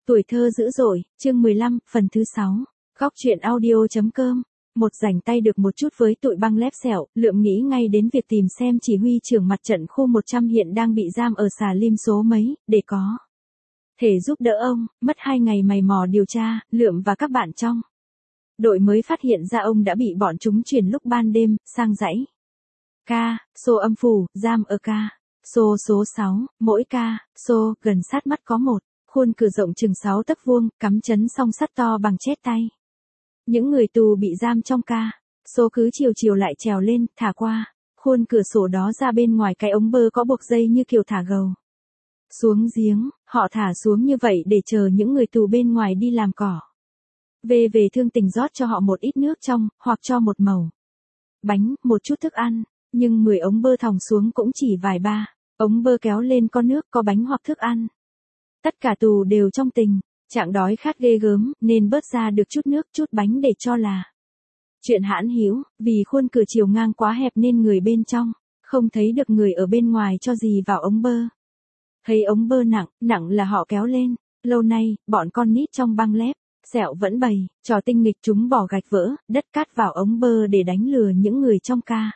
Tuổi thơ dữ dội, chương 15, phần thứ 6. Góc truyện audio.com. Một rảnh tay được một chút với tụi băng lép sẹo, Lượm nghĩ ngay đến việc tìm xem chỉ huy trưởng mặt trận khu 100 hiện đang bị giam ở xà lim số mấy, để có thể giúp đỡ ông. Mất 2 ngày mày mò điều tra, Lượm và các bạn trong đội mới phát hiện ra ông đã bị bọn chúng chuyển lúc ban đêm, sang dãy Ca, xô âm phủ, giam ở Ca, xô số 6, mỗi Ca, xô, gần sát mắt có một khuôn cửa rộng chừng 6 tấc vuông, cắm chấn song sắt to bằng chét tay. Những người tù bị giam trong Ca, xô cứ chiều chiều lại trèo lên, thả qua khuôn cửa sổ đó ra bên ngoài cái ống bơ có buộc dây như kiểu thả gầu xuống giếng. Họ thả xuống như vậy để chờ những người tù bên ngoài đi làm cỏ. Về thương tình rót cho họ một ít nước trong, hoặc cho một mẩu bánh, một chút thức ăn. Nhưng 10 ống bơ thòng xuống cũng chỉ vài ba ống bơ kéo lên có nước, có bánh hoặc thức ăn. Tất cả tù đều trong tình trạng đói khát ghê gớm, nên bớt ra được chút nước, chút bánh để cho là chuyện hãn hữu. Vì khuôn cửa chiều ngang quá hẹp nên người bên trong không thấy được người ở bên ngoài cho gì vào ống bơ. Thấy ống bơ nặng là họ kéo lên. Lâu nay, bọn con nít trong băng lép sẹo vẫn bày trò tinh nghịch, chúng bỏ gạch vỡ đất cát vào ống bơ để đánh lừa những người trong Ca.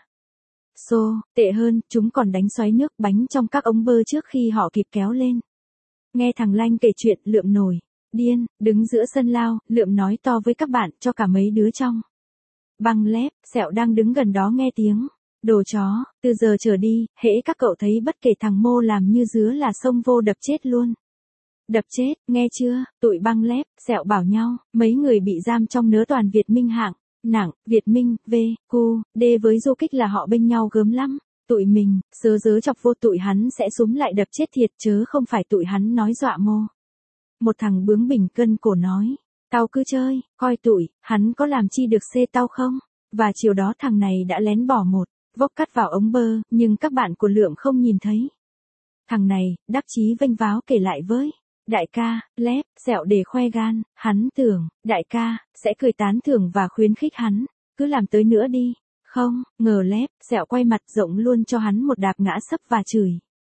Tệ hơn, chúng còn đánh xoáy nước bánh trong các ống bơ trước khi họ kịp kéo lên. Nghe thằng Lanh kể chuyện, Lượm nổi điên, đứng giữa sân lao, Lượm nói to với các bạn, cho cả mấy đứa trong băng lép sẹo đang đứng gần đó nghe tiếng. Đồ chó, từ giờ trở đi, hễ các cậu thấy bất kể thằng Mô làm như dứa là xông vô đập chết luôn. Đập chết, nghe chưa? Tụi băng lép sẹo bảo nhau. Mấy người bị giam trong nớ toàn Việt Minh hạng nặng, Việt Minh, V, Q, D với du kích là họ bênh nhau gớm lắm. Tụi mình, dớ chọc vô tụi hắn sẽ súm lại đập chết thiệt, chớ không phải tụi hắn nói dọa Mô. Một thằng bướng bỉnh cân cổ nói, tao cứ chơi, coi tụi hắn có làm chi được xê tao không? Và chiều đó thằng này đã lén bỏ một vốc cắt vào ống bơ, nhưng các bạn của Lượm không nhìn thấy. Thằng này, đắc chí vênh váo kể lại với đại ca, lép, sẹo để khoe gan. Hắn tưởng, đại ca sẽ cười tán thưởng và khuyến khích hắn, cứ làm tới nữa đi. Không, ngờ lép, sẹo quay mặt rộng luôn cho hắn một đạp ngã sấp và chửi.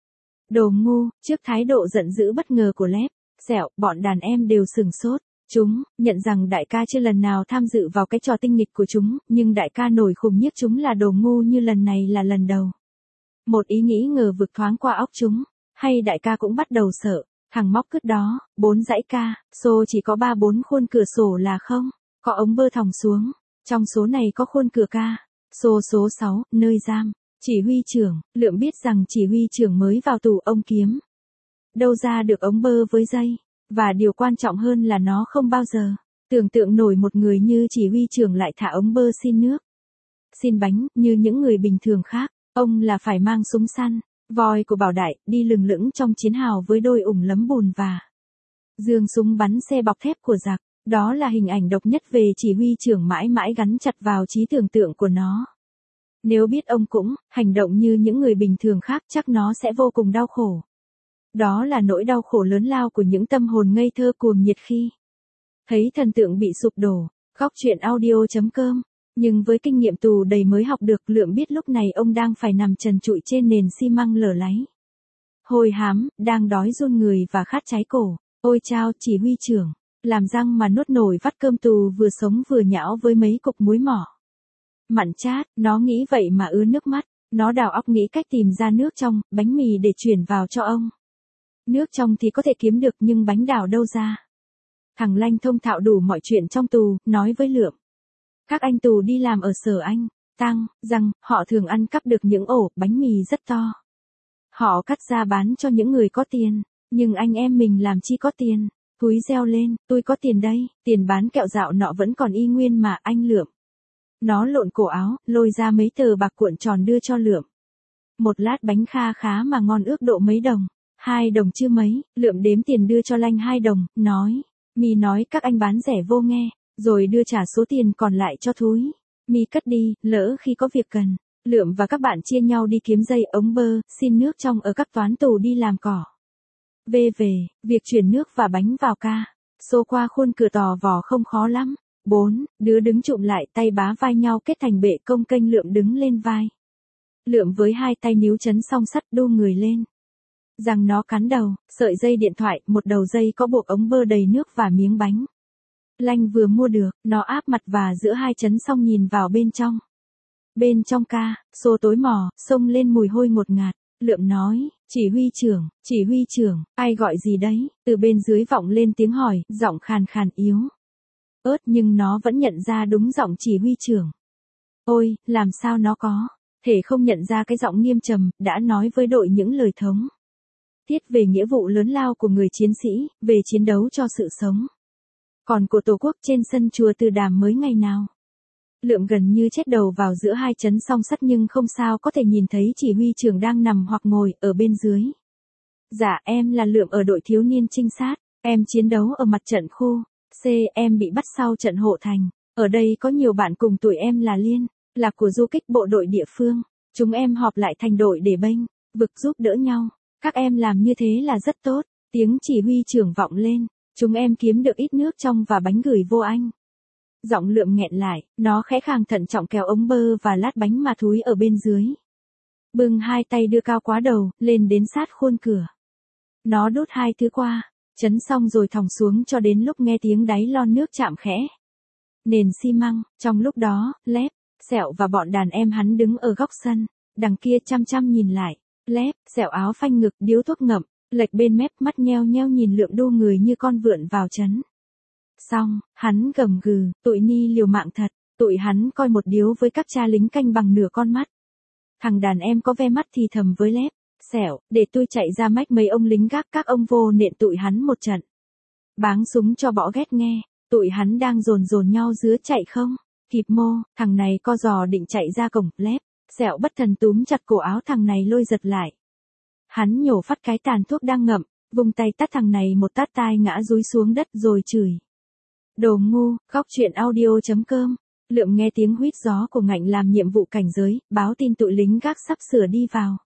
Đồ ngu. Trước thái độ giận dữ bất ngờ của lép, sẹo, bọn đàn em đều sửng sốt. Chúng nhận rằng đại ca chưa lần nào tham dự vào cái trò tinh nghịch của chúng, nhưng đại ca nổi khùng nhiếc chúng là đồ ngu như lần này là lần đầu. Một ý nghĩ ngờ vực thoáng qua óc chúng, hay đại ca cũng bắt đầu sợ. Thằng móc cứt đó, 4 dãy Ca, xô chỉ có 3-4 khuôn cửa sổ là không có ống bơ thòng xuống. Trong số này có khuôn cửa Ca, xô số 6, nơi giam chỉ huy trưởng. Lượm biết rằng chỉ huy trưởng mới vào tù, ông kiếm đâu ra được ống bơ với dây. Và điều quan trọng hơn là nó không bao giờ tưởng tượng nổi một người như chỉ huy trưởng lại thả ống bơ xin nước, xin bánh, như những người bình thường khác. Ông là phải mang súng săn, voi của Bảo Đại, đi lừng lững trong chiến hào với đôi ủng lấm bùn và giương súng bắn xe bọc thép của giặc. Đó là hình ảnh độc nhất về chỉ huy trưởng, mãi mãi gắn chặt vào trí tưởng tượng của nó. Nếu biết ông cũng hành động như những người bình thường khác, chắc nó sẽ vô cùng đau khổ. Đó là nỗi đau khổ lớn lao của những tâm hồn ngây thơ cuồng nhiệt khi thấy thần tượng bị sụp đổ. Góc truyện audio.com. Nhưng với kinh nghiệm tù đầy mới học được, Lượm biết lúc này ông đang phải nằm trần trụi trên nền xi măng lở láy. Hôi hám, đang đói run người và khát cháy cổ. Ôi chao, chỉ huy trưởng làm răng mà nuốt nổi vắt cơm tù vừa sống vừa nhão với mấy cục muối mỏ mặn chát. Nó nghĩ vậy mà ứa nước mắt. Nó đào óc nghĩ cách tìm ra nước trong bánh mì để chuyển vào cho ông. Nước trong thì có thể kiếm được, nhưng bánh đào đâu ra? Thằng Lanh thông thạo đủ mọi chuyện trong tù, nói với Lượm. Các anh tù đi làm ở sở anh Tăng rằng họ thường ăn cắp được những ổ bánh mì rất to. Họ cắt ra bán cho những người có tiền. Nhưng anh em mình làm chi có tiền. Túi reo lên, tôi có tiền đây. Tiền bán kẹo dạo nọ vẫn còn y nguyên mà, anh Lượm. Nó lộn cổ áo, lôi ra mấy tờ bạc cuộn tròn đưa cho Lượm. Một lát bánh kha khá mà ngon, ước độ mấy đồng. 2 đồng chưa mấy. Lượm đếm tiền đưa cho Lanh 2 đồng, nói. Mi nói các anh bán rẻ vô nghe. Rồi đưa trả số tiền còn lại cho Thúi. Mi cất đi, lỡ khi có việc cần. Lượm và các bạn chia nhau đi kiếm dây, ống bơ, xin nước trong ở các toán tù đi làm cỏ. Về, việc chuyển nước và bánh vào Ca, xô qua khuôn cửa tò vò không khó lắm. 4 đứa đứng chụm lại, tay bá vai nhau kết thành bệ công kênh. Lượm đứng lên vai Lượm với 2 tay níu chấn song sắt, đu người lên. Rằng nó cắn đầu, sợi dây điện thoại, một đầu dây có buộc ống bơ đầy nước và miếng bánh lanh vừa mua được, nó áp mặt và giữa hai chấn xong nhìn vào bên trong. Bên trong ca, xô tối mò, xông lên mùi hôi ngột ngạt. Lượm nói, chỉ huy trưởng, ai gọi gì đấy, từ bên dưới vọng lên tiếng hỏi, giọng khàn khàn yếu ớt nhưng nó vẫn nhận ra đúng giọng chỉ huy trưởng. Ôi, làm sao nó có thể không nhận ra cái giọng nghiêm trầm, đã nói với đội những lời thống thiết về nghĩa vụ lớn lao của người chiến sĩ, về chiến đấu cho sự sống còn của Tổ quốc trên sân chùa Từ Đàm mới ngày nào. Lượm gần như chết đầu vào giữa hai chấn song sắt nhưng không sao có thể nhìn thấy chỉ huy trưởng đang nằm hoặc ngồi ở bên dưới. Dạ em là Lượm ở đội thiếu niên trinh sát, em chiến đấu ở mặt trận khu C, em bị bắt sau trận Hộ Thành. Ở đây có nhiều bạn cùng tuổi em là Liên, là của du kích bộ đội địa phương. Chúng em họp lại thành đội để bênh vực giúp đỡ nhau. Các em làm như thế là rất tốt. Tiếng chỉ huy trưởng vọng lên. Chúng em kiếm được ít nước trong và bánh gửi vô anh. Giọng Lượm nghẹn lại, nó khẽ khàng thận trọng kéo ống bơ và lát bánh mà thúi ở bên dưới. Bưng hai tay đưa cao quá đầu, lên đến sát khuôn cửa. Nó đút hai thứ qua, chấn xong rồi thòng xuống cho đến lúc nghe tiếng đáy lon nước chạm khẽ nền xi măng. Trong lúc đó, Lép, Sẹo và bọn đàn em hắn đứng ở góc sân, đằng kia chăm chăm nhìn lại. Lép, Sẹo áo phanh ngực, điếu thuốc ngậm, lệch bên mép, mắt nheo nheo nhìn Lượm đu người như con vượn vào trấn. Xong, hắn gầm gừ, tụi ni liều mạng thật, tụi hắn coi một điếu với các cha lính canh bằng nửa con mắt. Thằng đàn em có ve mắt thì thầm với Lép, Sẹo, để tôi chạy ra mách mấy ông lính gác các ông vô nện tụi hắn một trận. Báng súng cho bỏ ghét nghe, tụi hắn đang dồn nhau dứa chạy không? Kịp mô, thằng này co giò định chạy ra cổng. Lép, Sẹo bất thần túm chặt cổ áo thằng này lôi giật lại. Hắn nhổ phát cái tàn thuốc đang ngậm, vùng tay tát thằng này một tát tai ngã dúi xuống đất rồi chửi. Đồ ngu. Góc truyện audio.com. Lượm nghe tiếng huýt gió của ngạnh làm nhiệm vụ cảnh giới, báo tin tụi lính gác sắp sửa đi vào.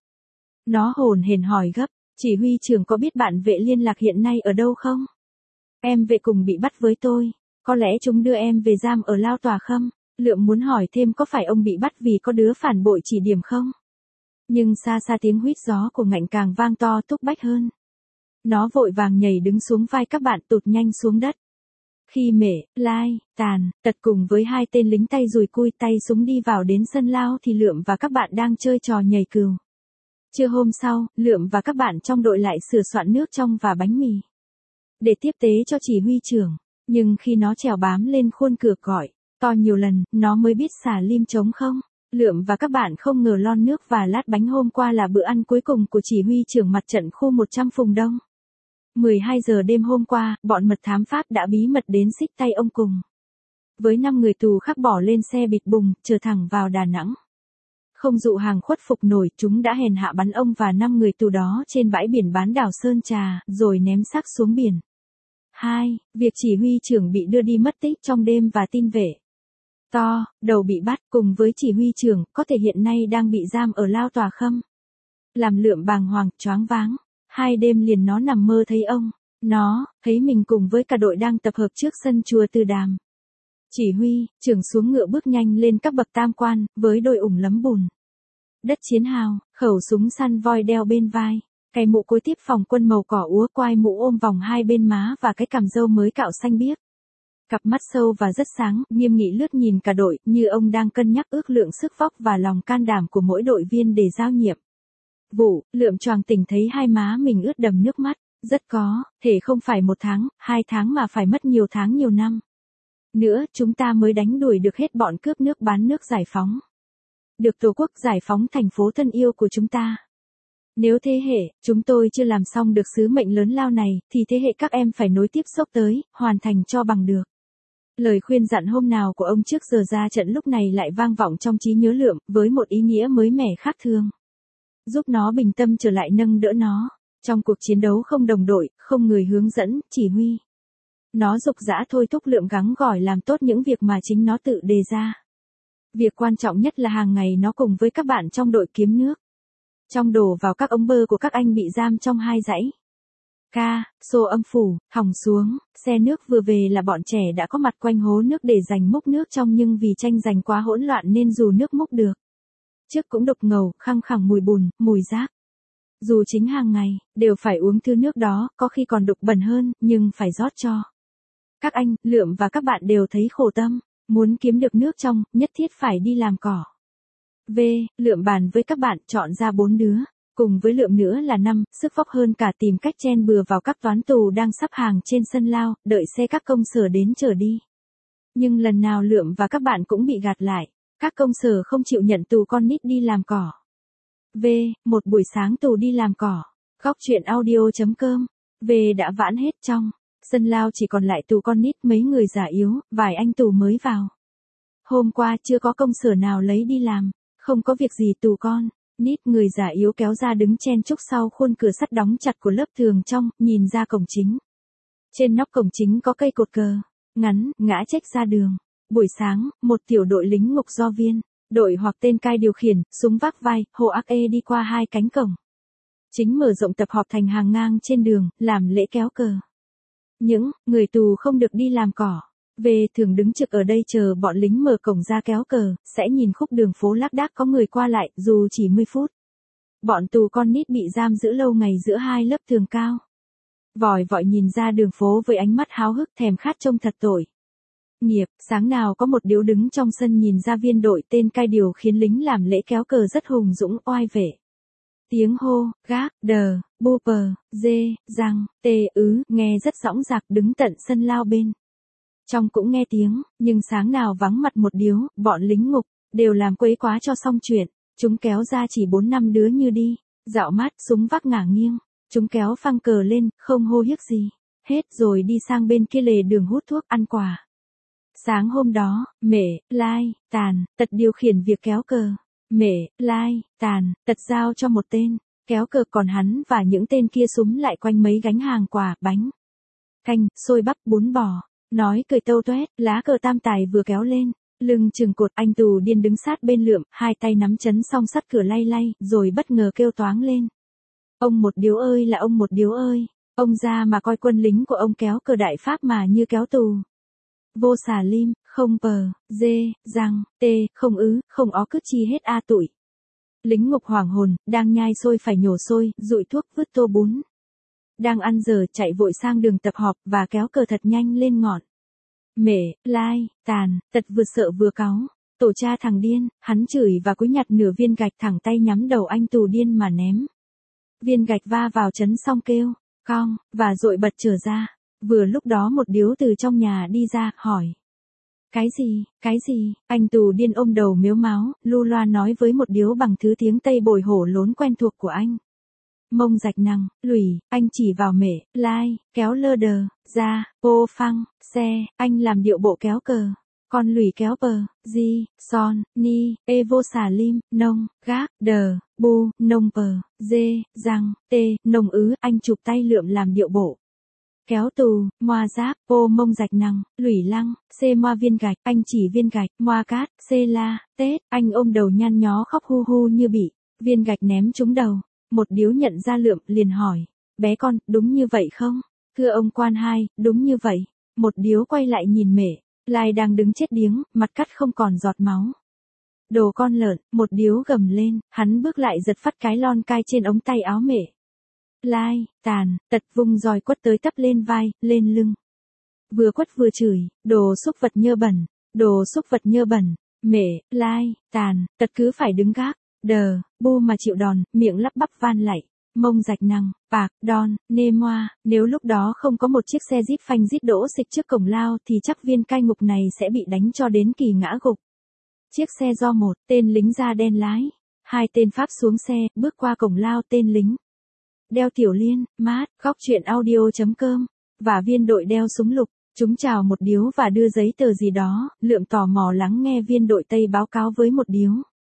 Nó hồn hển hỏi gấp, chỉ huy trưởng có biết bạn vệ liên lạc hiện nay ở đâu không? Em vệ cùng bị bắt với tôi, có lẽ chúng đưa em về giam ở Lao Tòa Khâm. Lượm muốn hỏi thêm có phải ông bị bắt vì có đứa phản bội chỉ điểm không? Nhưng xa xa tiếng huýt gió của ngạnh càng vang to thúc bách hơn. Nó vội vàng nhảy đứng xuống vai các bạn tụt nhanh xuống đất. Khi Mễ, Lai, Tàn, Tật cùng với hai tên lính tay dùi cui tay súng đi vào đến sân lao thì Lượm và các bạn đang chơi trò nhảy cừu. Trưa hôm sau, Lượm và các bạn trong đội lại sửa soạn nước trong và bánh mì để tiếp tế cho chỉ huy trưởng. Nhưng khi nó trèo bám lên khuôn cửa gọi to nhiều lần, nó mới biết xả lim trống không. Lượm và các bạn không ngờ lon nước và lát bánh hôm qua là bữa ăn cuối cùng của chỉ huy trưởng mặt trận khu 100 Phùng Đông. 12 giờ đêm hôm qua, bọn mật thám Pháp đã bí mật đến xích tay ông cùng. Với 5 người tù khác bỏ lên xe bịt bùng, chờ thẳng vào Đà Nẵng. Không dụ hàng khuất phục nổi, chúng đã hèn hạ bắn ông và 5 người tù đó trên bãi biển bán đảo Sơn Trà, rồi ném xác xuống biển. 2. Việc chỉ huy trưởng bị đưa đi mất tích trong đêm và tin vệ to, đầu bị bắt cùng với chỉ huy trưởng, có thể hiện nay đang bị giam ở Lao Tòa Khâm. Làm Lượm bàng hoàng, choáng váng. 2 đêm liền nó nằm mơ thấy ông. Nó thấy mình cùng với cả đội đang tập hợp trước sân chùa Từ Đàm. Chỉ huy trưởng xuống ngựa bước nhanh lên các bậc tam quan, với đôi ủng lấm bùn đất chiến hào, khẩu súng săn voi đeo bên vai, cái mũ cối tiếp phòng quân màu cỏ úa quai mũ ôm vòng hai bên má và cái cằm râu mới cạo xanh biếc. Cặp mắt sâu và rất sáng, nghiêm nghị lướt nhìn cả đội, như ông đang cân nhắc ước lượng sức vóc và lòng can đảm của mỗi đội viên để giao nhiệm vụ. Lượm choàng tỉnh thấy hai má mình ướt đầm nước mắt, rất có thể không phải 1 tháng, 2 tháng mà phải mất nhiều tháng nhiều năm nữa chúng ta mới đánh đuổi được hết bọn cướp nước bán nước giải phóng. Được Tổ quốc giải phóng thành phố thân yêu của chúng ta. Nếu thế hệ chúng tôi chưa làm xong được sứ mệnh lớn lao này, thì thế hệ các em phải nối tiếp xốc tới, hoàn thành cho bằng được. Lời khuyên dặn hôm nào của ông trước giờ ra trận lúc này lại vang vọng trong trí nhớ Lượm, với một ý nghĩa mới mẻ khác thường. Giúp nó bình tâm trở lại nâng đỡ nó. Trong cuộc chiến đấu không đồng đội, không người hướng dẫn, chỉ huy. Nó dục dã thôi thúc Lượm gắng gỏi làm tốt những việc mà chính nó tự đề ra. Việc quan trọng nhất là hàng ngày nó cùng với các bạn trong đội kiếm nước. Trong đổ vào các ống bơ của các anh bị giam trong 2 dãy. Xô âm phủ, hỏng xuống, xe nước vừa về là bọn trẻ đã có mặt quanh hố nước để giành múc nước trong, nhưng vì tranh giành quá hỗn loạn nên dù nước múc được trước cũng đục ngầu, khăng khẳng mùi bùn, mùi rác. Dù chính hàng ngày, đều phải uống thứ nước đó, có khi còn đục bẩn hơn, nhưng phải rót cho. Các anh, Lượm và các bạn đều thấy khổ tâm. Muốn kiếm được nước trong, nhất thiết phải đi làm cỏ. V. Lượm bàn với các bạn chọn ra 4 đứa. Cùng với Lượm nữa là 5, sức vóc hơn cả tìm cách chen bừa vào các toán tù đang sắp hàng trên sân lao, đợi xe các công sở đến chở đi. Nhưng lần nào Lượm và các bạn cũng bị gạt lại. Các công sở không chịu nhận tù con nít đi làm cỏ. V. Một buổi sáng tù đi làm cỏ. Góc chuyện audio.com. V đã vãn hết trong. Sân lao chỉ còn lại tù con nít mấy người già yếu, vài anh tù mới vào. Hôm qua chưa có công sở nào lấy đi làm. Không có việc gì tù con. Nít người già yếu kéo ra đứng chen chúc sau khuôn cửa sắt đóng chặt của lớp thường trong, nhìn ra cổng chính. Trên nóc cổng chính có cây cột cờ, ngắn, ngã chếch ra đường. Buổi sáng, một tiểu đội lính ngục do viên, đội hoặc tên cai điều khiển, súng vác vai, hộ ác ê đi qua 2 cánh cổng. Chính mở rộng tập họp thành hàng ngang trên đường, làm lễ kéo cờ. Những người tù không được đi làm cỏ. Về thường đứng trực ở đây chờ bọn lính mở cổng ra kéo cờ, sẽ nhìn khúc đường phố lác đác có người qua lại, dù chỉ 10 phút. Bọn tù con nít bị giam giữ lâu ngày giữa 2 lớp tường cao. Vòi vọi nhìn ra đường phố với ánh mắt háo hức thèm khát trông thật tội nghiệp. Sáng nào có một điếu đứng trong sân nhìn ra viên đội tên cai điều khiến lính làm lễ kéo cờ rất hùng dũng oai vệ. Tiếng hô, gác, đờ, bu pờ, dê, răng, tê ứ, nghe rất sõng dạc đứng tận sân lao bên. Trong cũng nghe tiếng, nhưng sáng nào vắng mặt một điếu, bọn lính ngục, đều làm quấy quá cho xong chuyện. Chúng kéo ra chỉ 4-5 đứa như đi, dạo mát, súng vác ngả nghiêng. Chúng kéo phăng cờ lên, không hô hiếc gì. Hết rồi đi sang bên kia lề đường hút thuốc ăn quà. Sáng hôm đó, Mễ, Lai, Tàn, Tật điều khiển việc kéo cờ. Mễ, Lai, Tàn, Tật giao cho một tên, kéo cờ còn hắn và những tên kia súm lại quanh mấy gánh hàng quà, bánh, canh, xôi bắp, bún bò. Nói cười tâu toét, lá cờ tam tài vừa kéo lên, lưng chừng cột, anh tù điên đứng sát bên Lượm, 2 tay nắm chấn song sắt cửa lay lay, rồi bất ngờ kêu toáng lên. Ông một điếu ơi là ông một điếu ơi, ông ra mà coi quân lính của ông kéo cờ đại pháp mà như kéo tù. Vô xà lim, không pờ, dê, răng, tê, không ứ, không ó cứ chi hết a tụi. Lính ngục hoảng hồn, đang nhai xôi phải nhổ xôi, dụi thuốc vứt tô bún. Đang ăn giờ chạy vội sang đường tập họp và kéo cờ thật nhanh lên ngọn. Mễ, Lai, Tàn, Tật vừa sợ vừa cáu. Tổ cha thằng điên, hắn chửi và cúi nhặt nửa viên gạch thẳng tay nhắm đầu anh tù điên mà ném. Viên gạch va vào chấn xong kêu, cong, và dội bật trở ra. Vừa lúc đó một điếu từ trong nhà đi ra, hỏi. Cái gì, anh tù điên ôm đầu mếu máo, lu loa nói với một điếu bằng thứ tiếng Tây bồi hổ lốn quen thuộc của anh. Mông rạch nằng, lùi, anh chỉ vào Mễ, Lai, kéo lơ đờ, ra, ô phăng, xe, anh làm điệu bộ kéo cờ. Con lùi kéo pờ, di, son, ni, e vô xà lim, nông, gác, đờ, bu, nông pờ, dê, răng, tê, nông ứ, anh chụp tay Lượm làm điệu bộ. Kéo tù, moa giáp, ô mông rạch nằng, lùi lăng, xê moa viên gạch, anh chỉ viên gạch, moa cát, xê la, tết, anh ôm đầu nhăn nhó khóc hu hu như bị viên gạch ném trúng đầu. Một điếu nhận ra Lượm, liền hỏi, bé con, đúng như vậy không? Thưa ông quan hai, đúng như vậy. Một điếu quay lại nhìn Mễ, Lai đang đứng chết điếng, mặt cắt không còn giọt máu. Đồ con lợn, một điếu gầm lên, hắn bước lại giật phát cái lon cai trên ống tay áo Mễ. Lai, Tàn, Tật vung roi quất tới tấp lên vai, lên lưng. Vừa quất vừa chửi, đồ xúc vật nhơ bẩn, đồ xúc vật nhơ bẩn. Mễ, Lai, Tàn, Tật cứ phải đứng gác, đờ, bu mà chịu đòn, miệng lắp bắp van lạy. Mông rạch nằng, bạc, đòn, nê moa, nếu lúc đó không có một chiếc xe jeep phanh rít đỗ xịch trước cổng lao thì chắc viên cai ngục này sẽ bị đánh cho đến kỳ ngã gục. Chiếc xe do một tên lính da đen lái, 2 tên Pháp xuống xe, bước qua cổng lao tên lính. Đeo tiểu liên, mát, góc chuyện audio.com, và viên đội đeo súng lục. Chúng chào một điếu và đưa giấy tờ gì đó, Lượm tò mò lắng nghe viên đội Tây báo cáo với một điếu.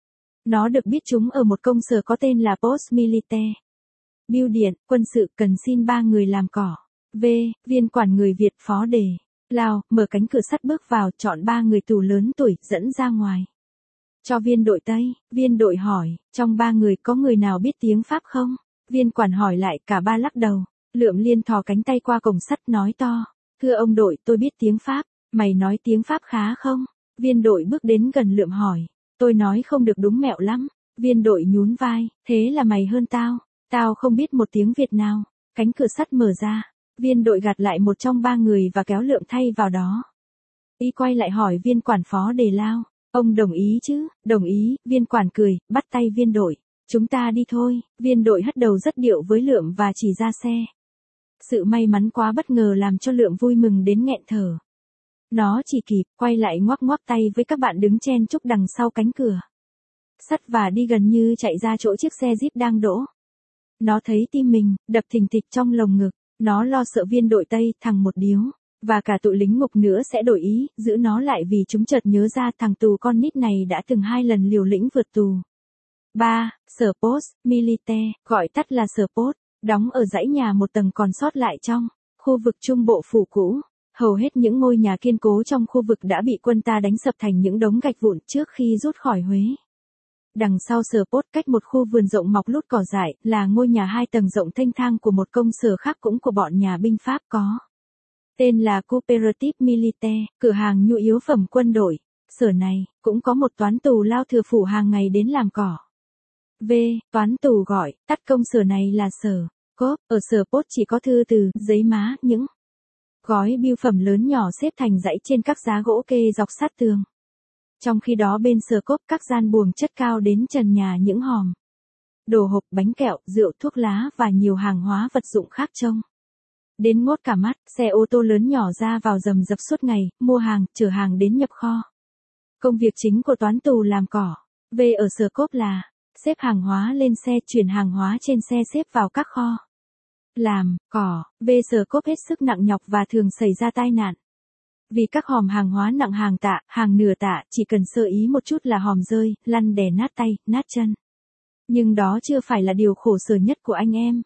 Nó được biết chúng ở một công sở có tên là Post Militaire. Bưu điện, quân sự cần xin 3 người làm cỏ. V. Viên quản người Việt phó đề. Lào, mở cánh cửa sắt bước vào, chọn 3 người tù lớn tuổi, dẫn ra ngoài. Cho viên đội Tây, viên đội hỏi, trong 3 người có người nào biết tiếng Pháp không? Viên quản hỏi lại, cả 3 lắc đầu. Lượm liên thò cánh tay qua cổng sắt nói to. Thưa ông đội, tôi biết tiếng Pháp, mày nói tiếng Pháp khá không? Viên đội bước đến gần Lượm hỏi. Tôi nói không được đúng mẹo lắm. Viên đội nhún vai, thế là mày hơn tao. Tao không biết một tiếng Việt nào. Cánh cửa sắt mở ra. Viên đội gạt lại một trong ba người và kéo Lượng thay vào đó. Y quay lại hỏi viên quản phó Đề Lao. Ông đồng ý chứ? Đồng ý, viên quản cười, bắt tay viên đội. Chúng ta đi thôi. Viên đội hất đầu rất điệu với Lượng và chỉ ra xe. Sự may mắn quá bất ngờ làm cho Lượng vui mừng đến nghẹn thở. Nó chỉ kịp, quay lại ngoắc ngoắc tay với các bạn đứng chen chúc đằng sau cánh cửa sắt và đi gần như chạy ra chỗ chiếc xe Jeep đang đỗ. Nó thấy tim mình, đập thình thịch trong lồng ngực. Nó lo sợ viên đội Tây, thằng một điếu, và cả tụi lính ngục nữa sẽ đổi ý, giữ nó lại vì chúng chợt nhớ ra thằng tù con nít này đã từng 2 lần liều lĩnh vượt tù. 3. Sở Post, Militaire, gọi tắt là Sở Post, đóng ở dãy nhà một tầng còn sót lại trong khu vực trung bộ phủ cũ. Hầu hết những ngôi nhà kiên cố trong khu vực đã bị quân ta đánh sập thành những đống gạch vụn trước khi rút khỏi Huế. Đằng sau Sở Post cách một khu vườn rộng mọc lút cỏ dại là ngôi nhà 2 tầng rộng thênh thang của một công sở khác cũng của bọn nhà binh Pháp có tên là Coopérative Militaire, cửa hàng nhu yếu phẩm quân đội. Sở này cũng có một toán tù lao thừa phủ hàng ngày đến làm cỏ. Toán tù gọi tắt công sở này là Sở Cốp. Ở Sở Post chỉ có thư từ, giấy má, những gói bưu phẩm lớn nhỏ xếp thành dãy trên các giá gỗ kê dọc sát tường. Trong khi đó bên Sở Cốp các gian buồng chất cao đến trần nhà những hòm đồ hộp, bánh kẹo, rượu, thuốc lá và nhiều hàng hóa vật dụng khác trông đến ngốt cả mắt. Xe ô tô lớn nhỏ ra vào rầm rập suốt ngày, mua hàng, chở hàng đến nhập kho. Công việc chính của toán tù làm cỏ ở Sở Cốp là xếp hàng hóa lên xe, chuyển hàng hóa trên xe xếp vào các kho. Làm cỏ Sở Cốp hết sức nặng nhọc và thường xảy ra tai nạn. Vì các hòm hàng hóa nặng hàng tạ, hàng nửa tạ, chỉ cần sơ ý một chút là hòm rơi, lăn đè nát tay, nát chân. Nhưng đó chưa phải là điều khổ sở nhất của anh em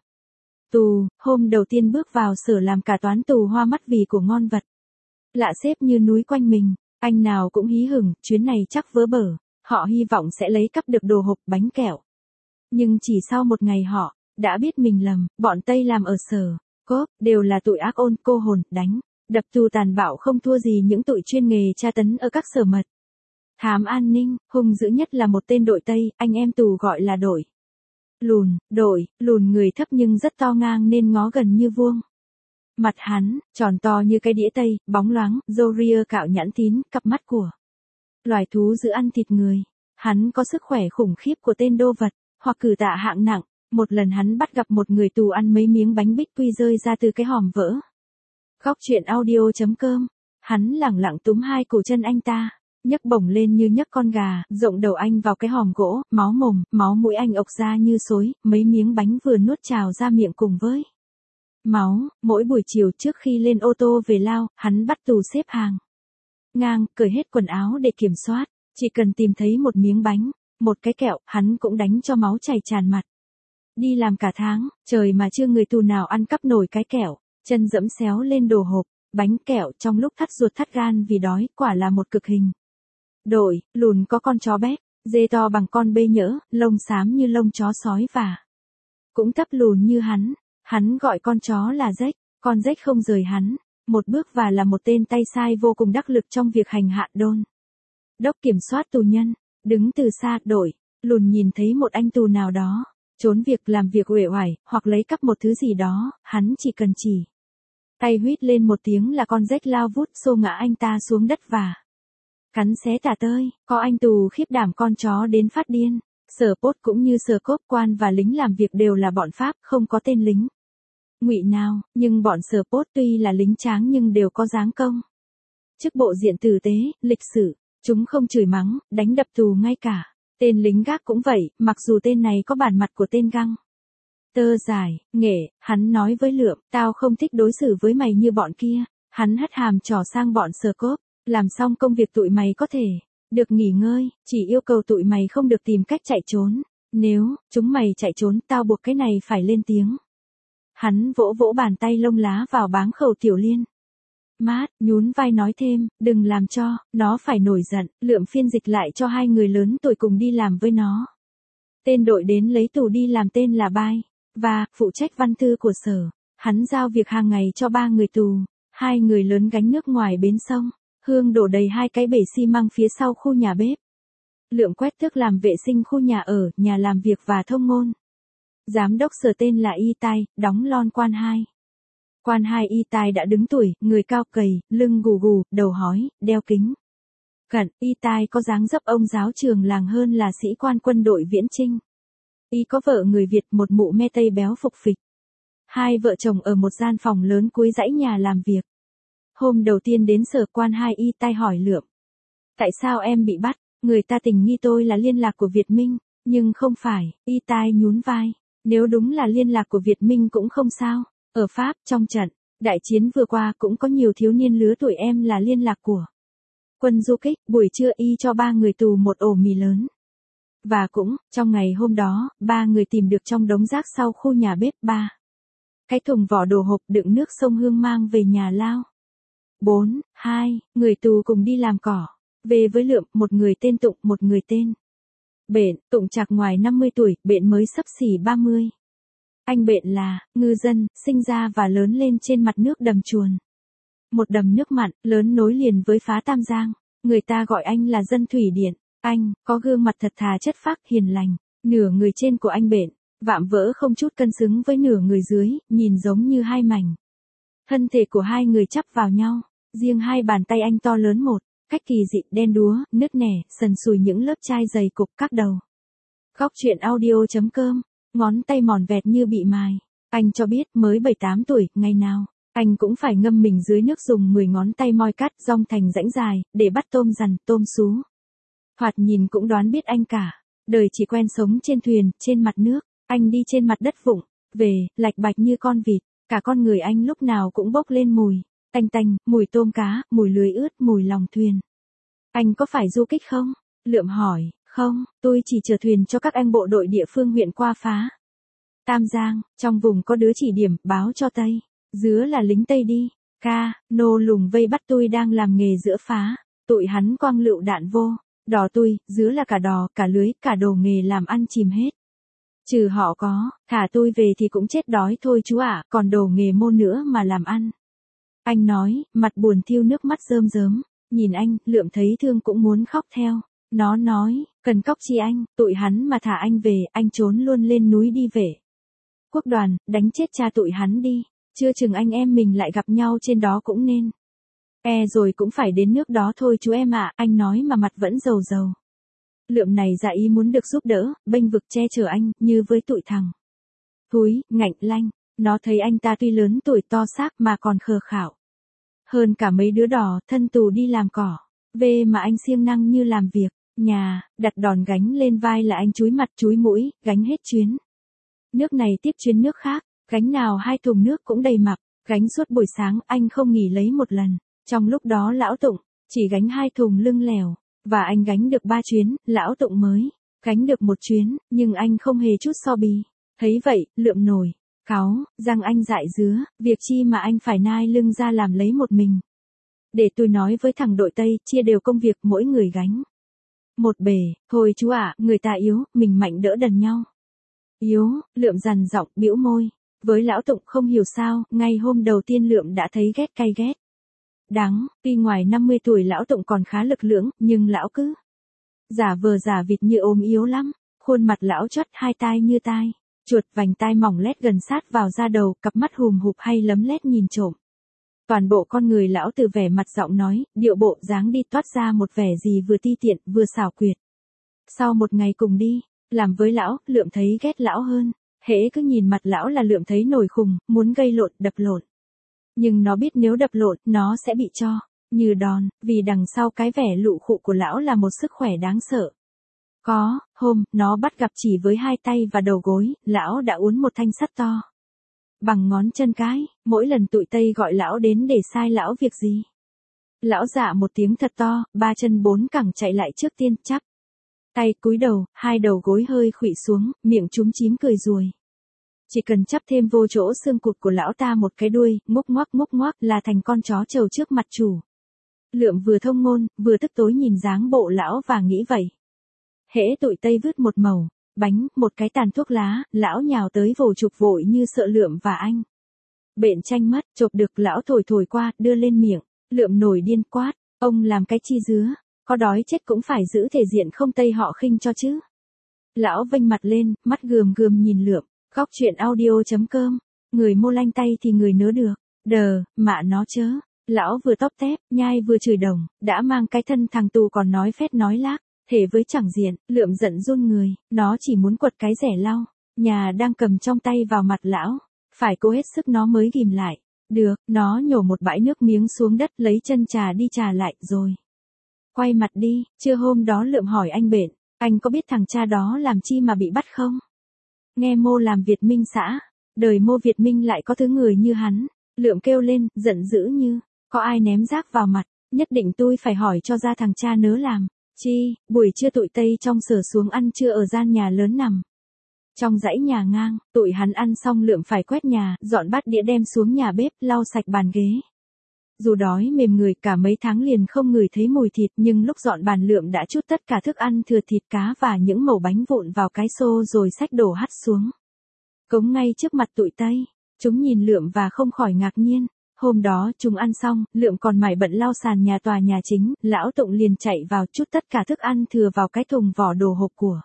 tù. Hôm đầu tiên bước vào sở làm cả toán tù hoa mắt vì của ngon vật lạ xếp như núi quanh mình. Anh nào cũng hí hửng, chuyến này chắc vớ bở. Họ hy vọng sẽ lấy cắp được đồ hộp, bánh kẹo. Nhưng chỉ sau một ngày họ đã biết mình lầm. Bọn Tây làm ở Sở Cốp đều là tụi ác ôn, cô hồn, đánh đập tù tàn bạo không thua gì những tụi chuyên nghề tra tấn ở các sở mật thám an ninh. Hung dữ nhất là một tên đội Tây, anh em tù gọi là đội lùn. Đội lùn người thấp nhưng rất to ngang nên ngó gần như vuông. Mặt hắn tròn to như cái đĩa Tây, bóng loáng, râu ria cạo nhẵn tín, cặp mắt của loài thú dữ ăn thịt người. Hắn có sức khỏe khủng khiếp của tên đô vật hoặc cử tạ hạng nặng. Một lần hắn bắt gặp một người tù ăn mấy miếng bánh bích quy rơi ra từ cái hòm vỡ. Góc truyện audio.com. Hắn lẳng lặng túm 2 cổ chân anh ta, nhấc bổng lên như nhấc con gà, rộng đầu anh vào cái hòm gỗ, máu mồm, máu mũi anh ộc ra như xối, mấy miếng bánh vừa nuốt trào ra miệng cùng với máu. Mỗi buổi chiều trước khi lên ô tô về Lao, hắn bắt tù xếp hàng ngang, cởi hết quần áo để kiểm soát. Chỉ cần tìm thấy một miếng bánh, một cái kẹo, hắn cũng đánh cho máu chảy tràn mặt. Đi làm cả tháng, trời mà chưa người tù nào ăn cắp nổi cái kẹo, chân dẫm xéo lên đồ hộp, bánh kẹo trong lúc thắt ruột thắt gan vì đói, quả là một cực hình. Đội lùn có con chó bé, dê to bằng con bê nhỡ, lông xám như lông chó sói và cũng thấp lùn như hắn. Hắn gọi con chó là Rách, con Rách không rời hắn một bước và là một tên tay sai vô cùng đắc lực trong việc hành hạ đôn đốc kiểm soát tù nhân. Đứng từ xa, đội lùn nhìn thấy một anh tù nào đó trốn việc, làm việc uể oải hoặc lấy cắp một thứ gì đó, hắn chỉ cần chỉ tay huýt lên một tiếng là con Rách lao vút xô ngã anh ta xuống đất và cắn xé tả tơi. Có anh tù khiếp đảm con chó đến phát điên. Sở Post cũng như Sở Cốp, quan và lính làm việc đều là bọn Pháp, không có tên lính ngụy nào. Nhưng bọn Sở Post tuy là lính tráng nhưng đều có dáng công chức bộ diện tử tế, lịch sự. Chúng không chửi mắng, đánh đập tù, ngay cả tên lính gác cũng vậy, mặc dù tên này có bản mặt của tên găng tơ dài, nghệ. Hắn nói với Lượng, tao không thích đối xử với mày như bọn kia. Hắn hất hàm trò sang bọn Sở Cốp, làm xong công việc tụi mày có thể được nghỉ ngơi, chỉ yêu cầu tụi mày không được tìm cách chạy trốn. Nếu chúng mày chạy trốn, tao buộc cái này phải lên tiếng. Hắn vỗ vỗ bàn tay lông lá vào báng khẩu Tiểu Liên. Mát, nhún vai nói thêm, đừng làm cho nó phải nổi giận. Lượng phiên dịch lại cho 2 người lớn tuổi cùng đi làm với nó. Tên đội đến lấy tù đi làm tên là Bai, và phụ trách văn thư của sở. Hắn giao việc hàng ngày cho 3 người tù. 2 người lớn gánh nước ngoài bến sông. Hương đổ đầy 2 cái bể xi măng phía sau khu nhà bếp. Lượng quét tước làm vệ sinh khu nhà ở, nhà làm việc và thông ngôn. Giám đốc sở tên là Y Tai, đóng lon quan 2. Quan 2 Y Tai đã đứng tuổi, người cao gầy, lưng gù gù, đầu hói, đeo kính cận. Y Tai có dáng dấp ông giáo trường làng hơn là sĩ quan quân đội viễn chinh. Y có vợ người Việt, một mụ me Tây béo phục phịch. Hai vợ chồng ở một gian phòng lớn cuối dãy nhà làm việc. Hôm đầu tiên đến sở, quan 2 Y Tai hỏi Lượm. Tại sao em bị bắt? Người ta tình nghi tôi là liên lạc của Việt Minh, nhưng không phải. Y Tai nhún vai. Nếu đúng là liên lạc của Việt Minh cũng không sao. Ở Pháp, trong trận đại chiến vừa qua cũng có nhiều thiếu niên lứa tuổi em là liên lạc của quân du kích. Buổi trưa Y cho 3 người tù một ổ mì lớn. Và cũng, trong ngày hôm đó, 3 người tìm được trong đống rác sau khu nhà bếp 3 cái thùng vỏ đồ hộp đựng nước sông Hương mang về nhà lao. 4, 2, người tù cùng đi làm cỏ. Về với Lượm, một người tên Tụng, một người tên Bện. Tụng chạc ngoài 50 tuổi, Bện mới xấp xỉ 30. Anh Bện là ngư dân, sinh ra và lớn lên trên mặt nước đầm Chuồn. Một đầm nước mặn, lớn nối liền với phá Tam Giang. Người ta gọi anh là dân thủy điện. Anh, có gương mặt thật thà chất phác, hiền lành. Nửa người trên của anh Bện, vạm vỡ không chút cân xứng với nửa người dưới, nhìn giống như hai mảnh. Thân thể của hai người chắp vào nhau. Riêng hai bàn tay anh to lớn một, cách kỳ dị, đen đúa, nứt nẻ, sần sùi những lớp chai dày cục các đầu. Góc truyện audio.com, ngón tay mòn vẹt như bị mài. Anh cho biết mới 7-8 tuổi, ngày nào anh cũng phải ngâm mình dưới nước dùng 10 ngón tay moi cắt dong thành rãnh dài, để bắt tôm rằn, tôm sú. Thoạt nhìn cũng đoán biết anh cả đời chỉ quen sống trên thuyền, trên mặt nước. Anh đi trên mặt đất vụng về, lạch bạch như con vịt. Cả con người anh lúc nào cũng bốc lên mùi tanh tanh, mùi tôm cá, mùi lưới ướt, mùi lòng thuyền. Anh có phải du kích không? Lượm hỏi. Không, tôi chỉ chở thuyền cho các anh bộ đội địa phương huyện qua phá Tam Giang. Trong vùng có đứa chỉ điểm, báo cho Tây Dứa là lính Tây đi. Ca, nô lùng vây bắt tôi đang làm nghề giữa phá. Tụi hắn quăng lựu đạn vô. Đò tôi, Dứa là cả đò, cả lưới, cả đồ nghề làm ăn chìm hết. Trừ họ có, thả tôi về thì cũng chết đói thôi chú ạ, còn đồ nghề môn nữa mà làm ăn. Anh nói, mặt buồn thiêu, nước mắt rơm rớm. Nhìn anh, Lượm thấy thương cũng muốn khóc theo. Nó nói, cần cóc chi anh, tụi hắn mà thả anh về, anh trốn luôn lên núi đi về quốc đoàn, đánh chết cha tụi hắn đi. Chưa chừng anh em mình lại gặp nhau trên đó cũng nên. Rồi cũng phải đến nước đó thôi chú em ạ, anh nói mà mặt vẫn dầu dầu. Lượm này dạ ý muốn được giúp đỡ, bênh vực che chở anh, như với tụi thằng thúi, ngạnh lanh. Nó thấy anh ta tuy lớn tuổi to xác mà còn khờ khảo hơn cả mấy đứa đỏ, thân tù đi làm cỏ. Về mà anh siêng năng như làm việc nhà, đặt đòn gánh lên vai là anh chúi mặt chúi mũi, gánh hết chuyến nước này tiếp chuyến nước khác, gánh nào 2 thùng nước cũng đầy mặc, gánh suốt buổi sáng, anh không nghỉ lấy một lần. Trong lúc đó lão Tụng chỉ gánh 2 thùng lưng lèo, và anh gánh được 3 chuyến, lão Tụng mới gánh được 1 chuyến, nhưng anh không hề chút so bì. Thấy vậy, Lượm nổi cáu, răng anh dại dứa, việc chi mà anh phải nai lưng ra làm lấy một mình. Để tôi nói với thằng đội Tây, chia đều công việc, mỗi người gánh một bề. Thôi chú ạ, người ta yếu, mình mạnh đỡ đần nhau. Yếu, Lượm dằn giọng, bĩu môi. Với lão Tụng không hiểu sao, ngay hôm đầu tiên Lượm đã thấy ghét cay ghét đắng. Tuy ngoài 50 tuổi lão Tụng còn khá lực lưỡng, nhưng lão cứ giả vờ giả vịt như ốm yếu lắm. Khuôn mặt lão choắt, 2 tai như tai chuột, vành tai mỏng lét gần sát vào da đầu, cặp mắt hùm hụp hay lấm lét nhìn trộm. Toàn bộ con người lão từ vẻ mặt giọng nói, điệu bộ dáng đi toát ra một vẻ gì vừa ti tiện, vừa xảo quyệt. Sau một ngày cùng đi làm với lão, Lượm thấy ghét lão hơn. Hễ cứ nhìn mặt lão là Lượm thấy nổi khùng, muốn gây lộn, đập lộn. Nhưng nó biết nếu đập lộn, nó sẽ bị cho như đòn, vì đằng sau cái vẻ lụ khụ của lão là một sức khỏe đáng sợ. Có hôm, nó bắt gặp chỉ với 2 tay và đầu gối, lão đã uốn một thanh sắt to bằng ngón chân cái. Mỗi lần tụi Tây gọi lão đến để sai lão việc gì, lão dạ một tiếng thật to, 3 chân 4 cẳng chạy lại trước tiên, chắp tay cúi đầu, 2 đầu gối hơi khuỵu xuống, miệng chúm chím cười ruồi. Chỉ cần chắp thêm vô chỗ xương cụt của lão ta một cái đuôi, ngốc ngoác là thành con chó trầu trước mặt chủ. Lượm vừa thông ngôn, vừa tức tối nhìn dáng bộ lão và nghĩ vậy. Hễ tụi Tây vứt một mẩu bánh, một cái tàn thuốc lá, lão nhào tới vồ chụp vội như sợ Lượm và anh Bện tranh mất. Chộp được lão thổi qua, đưa lên miệng. Lượm nổi điên quát, ông làm cái chi Dứa, có đói chết cũng phải giữ thể diện không Tây họ khinh cho chứ. Lão vênh mặt lên, mắt gườm nhìn Lượm. Góc chuyện audio.com, người mô lanh tay thì người nớ được. Đờ, mạ nó chớ. Lão vừa tóp tép, nhai vừa chửi đồng, đã mang cái thân thằng tù còn nói phét nói lác, thể với chẳng diện, Lượm giận run người, nó chỉ muốn quật cái rẻ lau, nhà đang cầm trong tay vào mặt lão, phải cố hết sức nó mới ghim lại. Được, nó nhổ một bãi nước miếng xuống đất lấy chân trà đi trà lại rồi. Quay mặt đi, trưa hôm đó Lượm hỏi anh Bện, anh có biết thằng cha đó làm chi mà bị bắt không? Nghe mô làm Việt Minh xã, đời mô Việt Minh lại có thứ người như hắn. Lượm kêu lên, giận dữ như, có ai ném rác vào mặt, nhất định tôi phải hỏi cho ra thằng cha nớ làm. Chi, buổi trưa tụi Tây trong sở xuống ăn trưa ở gian nhà lớn nằm. Trong dãy nhà ngang, tụi hắn ăn xong Lượm phải quét nhà, dọn bát đĩa đem xuống nhà bếp, lau sạch bàn ghế. Dù đói mềm người cả mấy tháng liền không ngửi thấy mùi thịt nhưng lúc dọn bàn Lượm đã trút tất cả thức ăn thừa thịt cá và những mẩu bánh vụn vào cái xô rồi xách đổ hắt xuống. Cống ngay trước mặt tụi Tây, chúng nhìn Lượm và không khỏi ngạc nhiên. Hôm đó chúng ăn xong, Lượm còn mải bận lau sàn nhà tòa nhà chính, lão Tụng liền chạy vào trút tất cả thức ăn thừa vào cái thùng vỏ đồ hộp của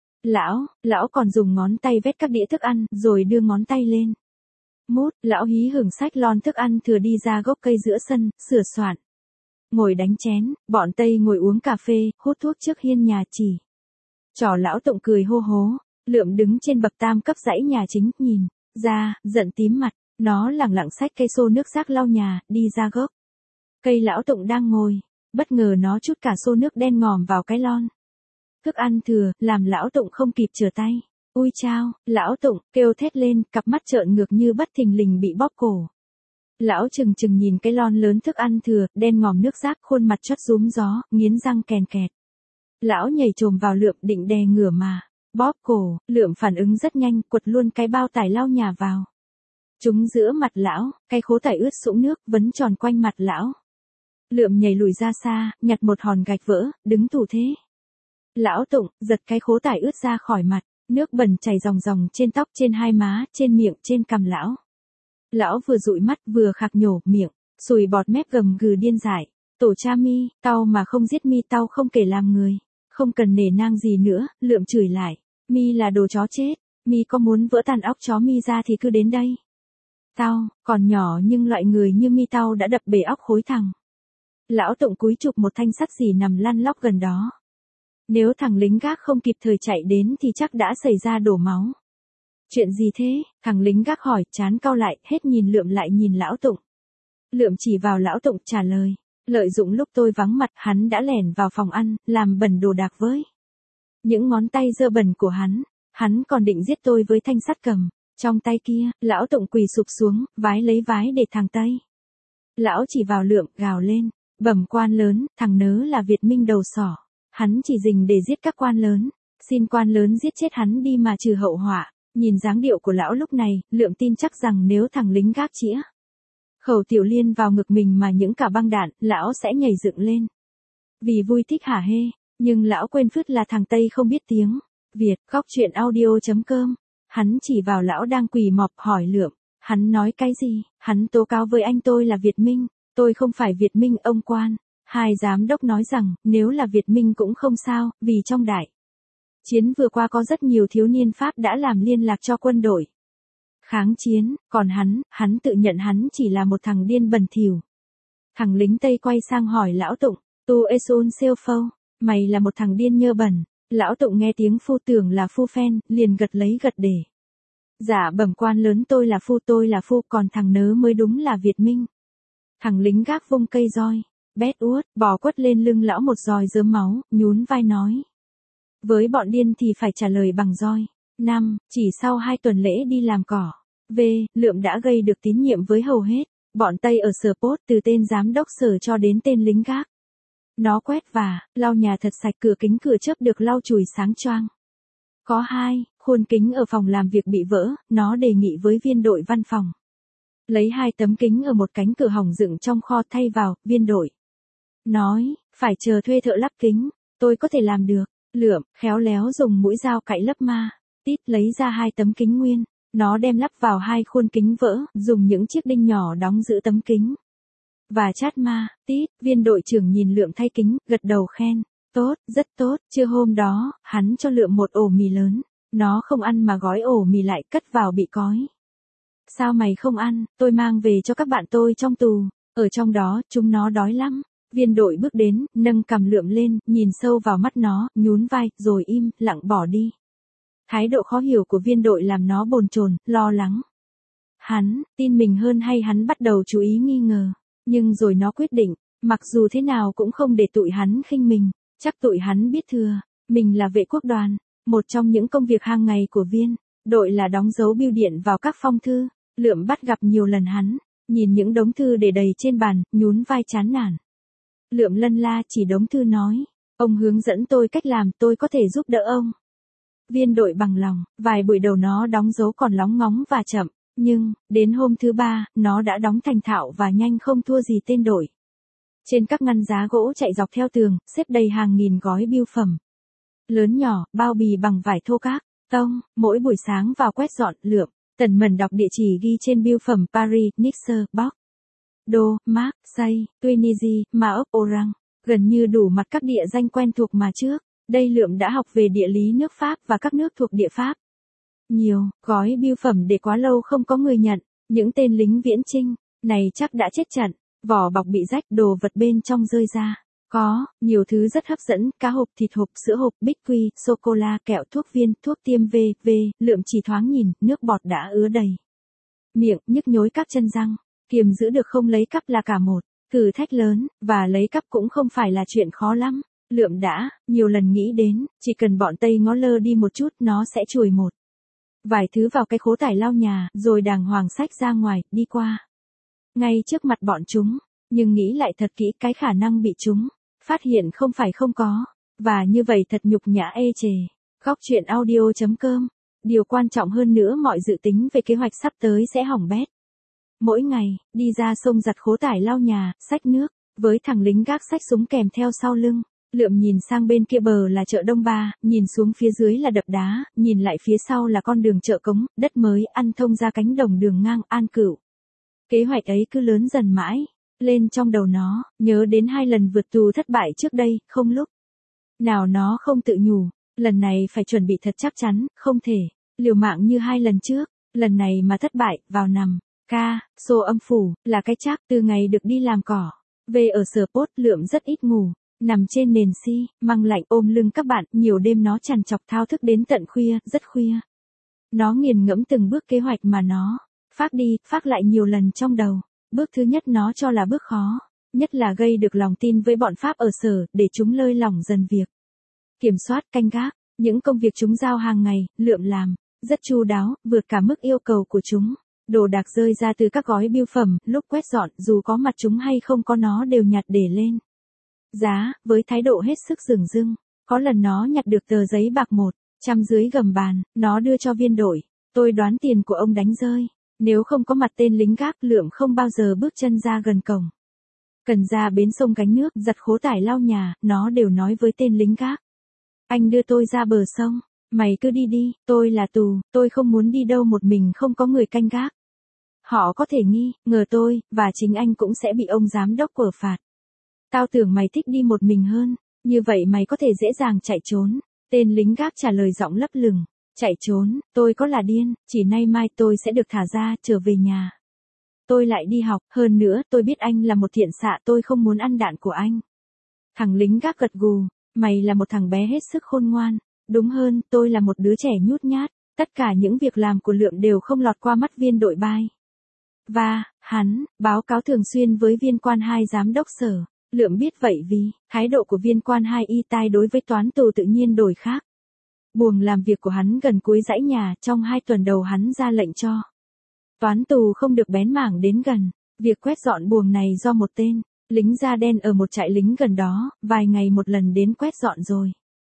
lão còn dùng ngón tay vét các đĩa thức ăn, rồi đưa ngón tay lên. Mút, lão hí hửng xách lon thức ăn thừa đi ra gốc cây giữa sân, sửa soạn. Ngồi đánh chén, bọn Tây ngồi uống cà phê, hút thuốc trước hiên nhà chỉ. Trò lão Tụng cười hô hố, Lượm đứng trên bậc tam cấp dãy nhà chính, nhìn ra, giận tím mặt, nó lẳng lặng xách cây xô nước rác lau nhà, đi ra gốc cây lão Tụng đang ngồi, bất ngờ nó trút cả xô nước đen ngòm vào cái lon. Thức ăn thừa, làm lão Tụng không kịp trở tay. Ui chao, lão Tụng kêu thét lên, cặp mắt trợn ngược như bất thình lình bị bóp cổ. Lão chừng chừng nhìn cái lon lớn thức ăn thừa, đen ngòm nước rác, khuôn mặt chót rúm gió, nghiến răng kèn kẹt. Lão nhảy chồm vào Lượm định đè ngửa mà bóp cổ, Lượm phản ứng rất nhanh, quật luôn cái bao tải lau nhà vào. Chúng giữa mặt lão, cái khố tải ướt sũng nước, vấn tròn quanh mặt lão. Lượm nhảy lùi ra xa, nhặt một hòn gạch vỡ, đứng thủ thế. Lão Tụng giật cái khố tải ướt ra khỏi mặt, nước bẩn chảy ròng ròng trên tóc, trên hai má, trên miệng, trên cằm lão. Lão vừa dụi mắt vừa khạc nhổ miệng, sùi bọt mép gầm gừ điên dại. Tổ cha mi, tao mà không giết mi tao không kể làm người. Không cần nể nang gì nữa, Lượm chửi lại. Mi là đồ chó chết, mi có muốn vỡ tàn óc chó mi ra thì cứ đến đây. Tao, còn nhỏ nhưng loại người như mi tao đã đập bể óc khối thằng. Lão Tụng cúi chụp một thanh sắt xì nằm lăn lóc gần đó. Nếu thằng lính gác không kịp thời chạy đến thì chắc đã xảy ra đổ máu. Chuyện gì thế? Thằng lính gác hỏi, trán cau lại, hết nhìn Lượm lại nhìn lão Tụng. Lượm chỉ vào lão Tụng trả lời. Lợi dụng lúc tôi vắng mặt, hắn đã lẻn vào phòng ăn, làm bẩn đồ đạc với những ngón tay dơ bẩn của hắn còn định giết tôi với thanh sắt cầm trong tay kia. Lão Tụng quỳ sụp xuống, vái lấy vái để thằng Tây. Lão chỉ vào Lượm, gào lên, bẩm quan lớn, thằng nớ là Việt Minh đầu sỏ. Hắn chỉ rình để giết các quan lớn, xin quan lớn giết chết hắn đi mà trừ hậu họa. Nhìn dáng điệu của lão lúc này, Lượm tin chắc rằng nếu thằng lính gác chĩa khẩu tiểu liên vào ngực mình mà những cả băng đạn, lão sẽ nhảy dựng lên. Vì vui thích hả hê, nhưng lão quên phứt là thằng Tây không biết tiếng Việt. Góc chuyện audio.com. Hắn chỉ vào lão đang quỳ mọp hỏi Lượm, hắn nói cái gì? Hắn tố cáo với anh tôi là Việt Minh, tôi không phải Việt Minh ông quan. Hai giám đốc nói rằng, nếu là Việt Minh cũng không sao, vì trong đại chiến vừa qua có rất nhiều thiếu niên Pháp đã làm liên lạc cho quân đội kháng chiến, còn hắn tự nhận hắn chỉ là một thằng điên bẩn thỉu. Thằng lính Tây quay sang hỏi lão Tụng, tu es un siêu phâu, mày là một thằng điên nhơ bẩn. Lão Tụng nghe tiếng phu tưởng là phu phen, liền gật lấy gật để. Dạ bẩm quan lớn, tôi là phu, còn thằng nớ mới đúng là Việt Minh. Thằng lính gác vung cây roi, bét uốt, bò quất lên lưng lão một roi rớm máu, nhún vai nói. Với bọn điên thì phải trả lời bằng roi. Chỉ sau 2 tuần lễ đi làm cỏ. Lượm đã gây được tín nhiệm với hầu hết bọn Tây ở Sở Pốt, từ tên giám đốc sở cho đến tên lính gác. Nó quét và lau nhà thật sạch, cửa kính cửa chớp được lau chùi sáng choang. Có 2 khuôn kính ở phòng làm việc bị vỡ, nó đề nghị với viên đội văn phòng lấy 2 tấm kính ở một cánh cửa hỏng dựng trong kho thay vào. Viên đội nói, phải chờ thuê thợ lắp kính, tôi có thể làm được. Lượm khéo léo dùng mũi dao cạy lấp ma tít lấy ra 2 tấm kính nguyên. Nó đem lắp vào 2 khuôn kính vỡ, dùng những chiếc đinh nhỏ đóng giữ tấm kính và chát ma tít. Viên đội trưởng nhìn Lượm thay kính, gật đầu khen. Tốt, rất tốt. Trưa hôm đó, hắn cho Lượm một ổ mì lớn. Nó không ăn mà gói ổ mì lại cất vào bị cói. Sao mày không ăn, tôi mang về cho các bạn tôi trong tù, ở trong đó chúng nó đói lắm. Viên đội bước đến, nâng cằm Lượm lên, nhìn sâu vào mắt nó, nhún vai, rồi im lặng bỏ đi. Thái độ khó hiểu của viên đội làm nó bồn chồn, lo lắng. Hắn tin mình hơn hay hắn bắt đầu chú ý nghi ngờ, nhưng rồi nó quyết định, mặc dù thế nào cũng không để tụi hắn khinh mình, chắc tụi hắn biết thừa, mình là vệ quốc đoàn. Một trong những công việc hàng ngày của viên đội là đóng dấu bưu điện vào các phong thư. Lượm bắt gặp nhiều lần hắn, nhìn những đống thư để đầy trên bàn, nhún vai chán nản. Lượm lân la chỉ đống thư nói, ông hướng dẫn tôi cách làm, tôi có thể giúp đỡ ông. Viên đội bằng lòng, vài buổi đầu nó đóng dấu còn lóng ngóng và chậm, nhưng, đến hôm thứ 3, nó đã đóng thành thạo và nhanh không thua gì tên đội. Trên các ngăn giá gỗ chạy dọc theo tường, xếp đầy hàng nghìn gói bưu phẩm. Lớn nhỏ, bao bì bằng vải thô cát, tông, mỗi buổi sáng vào quét dọn, Lượm tần mẩn đọc địa chỉ ghi trên bưu phẩm Paris, Nice, Box, Do, Marseille, Tunisia, Maroc, Oran, gần như đủ mặt các địa danh quen thuộc mà trước. Đây Lượm đã học về địa lý nước Pháp và các nước thuộc địa Pháp. Nhiều gói bưu phẩm để quá lâu không có người nhận, những tên lính viễn chinh này chắc đã chết trận, vỏ bọc bị rách, đồ vật bên trong rơi ra. Có nhiều thứ rất hấp dẫn, cá hộp, thịt hộp, sữa hộp, bích quy, sô cô la, kẹo, thuốc viên, thuốc tiêm v.v. Lượm chỉ thoáng nhìn, nước bọt đã ứa đầy miệng, nhức nhối các chân răng. Kiềm giữ được không lấy cắp là cả một thử thách lớn, và lấy cắp cũng không phải là chuyện khó lắm. Lượm đã nhiều lần nghĩ đến, chỉ cần bọn Tây ngó lơ đi một chút, nó sẽ chùi một vài thứ vào cái khố tải lau nhà, rồi đàng hoàng xách ra ngoài, đi qua ngay trước mặt bọn chúng. Nhưng nghĩ lại thật kỹ, cái khả năng bị chúng phát hiện không phải không có, và như vậy thật nhục nhã ê chề. Góc truyện audio.com. Điều quan trọng hơn nữa, mọi dự tính về kế hoạch sắp tới sẽ hỏng bét. Mỗi ngày, đi ra sông giặt khố tải lau nhà, xách nước, với thằng lính gác xách súng kèm theo sau lưng. Lượm nhìn sang bên kia bờ là chợ Đông Ba, nhìn xuống phía dưới là đập đá, nhìn lại phía sau là con đường chợ Cống, đất mới ăn thông ra cánh đồng đường ngang An Cửu. Kế hoạch ấy cứ lớn dần mãi lên trong đầu nó, nhớ đến 2 lần vượt tù thất bại trước đây, không lúc nào nó không tự nhủ, lần này phải chuẩn bị thật chắc chắn, không thể liều mạng như 2 lần trước. Lần này mà thất bại, vào nằm xô âm phủ là cái chắc. Từ ngày được đi làm cỏ về ở Sở Pốt, Lượm rất ít ngủ, nằm trên nền măng lạnh ôm lưng các bạn. Nhiều đêm nó trằn trọc thao thức đến tận khuya, rất khuya. Nó nghiền ngẫm từng bước kế hoạch mà nó phác đi phác lại nhiều lần trong đầu. Bước thứ nhất nó cho là bước khó nhất, là gây được lòng tin với bọn Pháp ở Sở, để chúng lơi lỏng dần việc kiểm soát, canh gác. Những công việc chúng giao hàng ngày, Lượm làm rất chu đáo, vượt cả mức yêu cầu của chúng. Đồ đạc rơi ra từ các gói bưu phẩm, lúc quét dọn, dù có mặt chúng hay không có, nó đều nhặt để lên giá, với thái độ hết sức dửng dưng. Có lần nó nhặt được tờ giấy bạc 100 dưới gầm bàn, nó đưa cho viên đội. Tôi đoán tiền của ông đánh rơi. Nếu không có mặt tên lính gác, Lượm không bao giờ bước chân ra gần cổng. Cần ra bến sông gánh nước, giặt khố tải lau nhà, nó đều nói với tên lính gác. Anh đưa tôi ra bờ sông, mày cứ đi đi, tôi là tù, tôi không muốn đi đâu một mình không có người canh gác. Họ có thể nghi ngờ tôi, và chính anh cũng sẽ bị ông giám đốc quở phạt. Tao tưởng mày thích đi một mình hơn, như vậy mày có thể dễ dàng chạy trốn. Tên lính gác trả lời giọng lấp lửng. Chạy trốn, tôi có là điên, chỉ nay mai tôi sẽ được thả ra, trở về nhà. Tôi lại đi học, hơn nữa tôi biết anh là một thiện xạ, tôi không muốn ăn đạn của anh. Thằng lính gác gật gù, mày là một thằng bé hết sức khôn ngoan. Đúng hơn, tôi là một đứa trẻ nhút nhát. Tất cả những việc làm của Lượm đều không lọt qua mắt viên đội bai. Và, hắn, báo cáo thường xuyên với viên quan 2 giám đốc Sở. Lượm biết vậy vì, thái độ của viên quan 2 y tai đối với toán tù tự nhiên đổi khác. Buồng làm việc của hắn gần cuối dãy nhà, trong 2 tuần đầu hắn ra lệnh cho toán tù không được bén mảng đến gần. Việc quét dọn buồng này do một tên lính da đen ở một trại lính gần đó, vài ngày một lần đến quét dọn rồi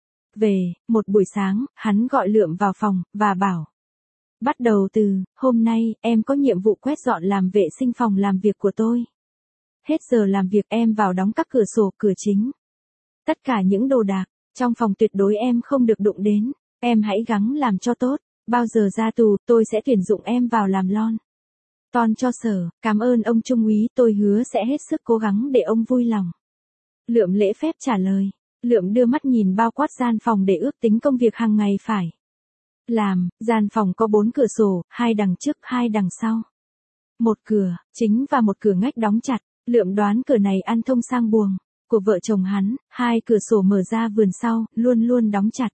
về. Một buổi sáng, hắn gọi Lượm vào phòng, và bảo. Bắt đầu từ hôm nay, em có nhiệm vụ quét dọn làm vệ sinh phòng làm việc của tôi. Hết giờ làm việc em vào đóng các cửa sổ, cửa chính. Tất cả những đồ đạc trong phòng tuyệt đối em không được đụng đến. Em hãy gắng làm cho tốt. Bao giờ ra tù, tôi sẽ tuyển dụng em vào làm lon ton cho Sở. Cảm ơn ông trung úy, tôi hứa sẽ hết sức cố gắng để ông vui lòng. Lượm lễ phép trả lời. Lượm đưa mắt nhìn bao quát gian phòng để ước tính công việc hàng ngày phải Gian phòng có 4 cửa sổ, 2 đằng trước, 2 đằng sau. Một cửa chính và một cửa ngách đóng chặt, Lượm đoán cửa này ăn thông sang buồng của vợ chồng hắn, 2 cửa sổ mở ra vườn sau, luôn luôn đóng chặt.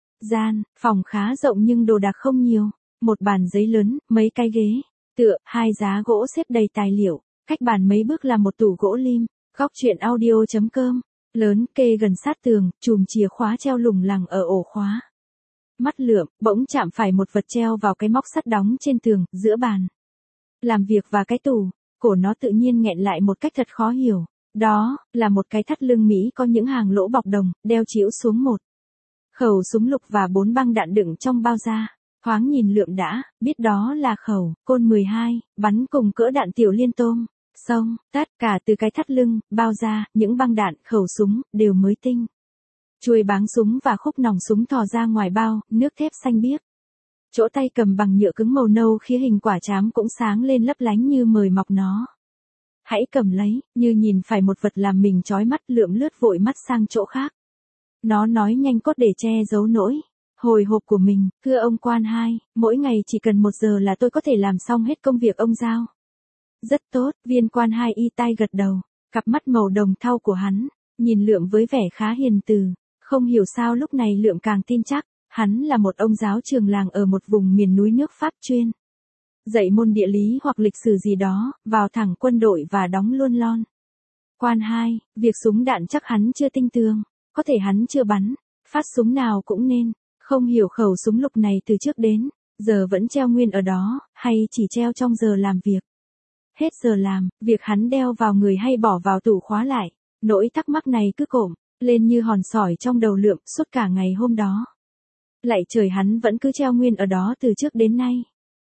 Phòng khá rộng nhưng đồ đạc không nhiều, một bàn giấy lớn, mấy cái ghế, tựa, 2 giá gỗ xếp đầy tài liệu, cách bàn mấy bước là một tủ gỗ lim. Góc truyện audio.com, lớn kê gần sát tường, chùm chìa khóa treo lủng lẳng ở ổ khóa. Mắt Lượm bỗng chạm phải một vật treo vào cái móc sắt đóng trên tường, giữa bàn làm việc và cái tủ, cổ nó tự nhiên nghẹn lại một cách thật khó hiểu. Đó là một cái thắt lưng Mỹ có những hàng lỗ bọc đồng, đeo chĩu xuống một khẩu súng lục và 4 băng đạn đựng trong bao da. Thoáng nhìn Lượm đã biết đó là khẩu côn 12, bắn cùng cỡ đạn tiểu liên tôm. Xong, tất cả từ cái thắt lưng, bao da, những băng đạn, khẩu súng, đều mới tinh. Chuôi báng súng và khúc nòng súng thò ra ngoài bao, nước thép xanh biếc. Chỗ tay cầm bằng nhựa cứng màu nâu khía hình quả trám cũng sáng lên lấp lánh như mời mọc nó. Hãy cầm lấy, như nhìn phải một vật làm mình chói mắt. Lượm lướt vội mắt sang chỗ khác. Nó nói nhanh cốt để che giấu nỗi hồi hộp của mình. Thưa ông quan hai, mỗi ngày chỉ cần 1 giờ là tôi có thể làm xong hết công việc ông giao. Rất tốt, viên quan hai y tai gật đầu, cặp mắt màu đồng thau của hắn, nhìn Lượm với vẻ khá hiền từ. Không hiểu sao lúc này Lượm càng tin chắc, hắn là một ông giáo trường làng ở một vùng miền núi nước Pháp chuyên dạy môn địa lý hoặc lịch sử gì đó, vào thẳng quân đội và đóng luôn lon. Quan hai, việc súng đạn chắc hắn chưa tinh tường, có thể hắn chưa bắn phát súng nào cũng nên, không hiểu khẩu súng lục này từ trước đến giờ vẫn treo nguyên ở đó, hay chỉ treo trong giờ làm việc. Hết giờ làm, việc hắn đeo vào người hay bỏ vào tủ khóa lại, nỗi thắc mắc này cứ cộm lên như hòn sỏi trong đầu Lượm suốt cả ngày hôm đó. Lạy trời, hắn vẫn cứ treo nguyên ở đó từ trước đến nay.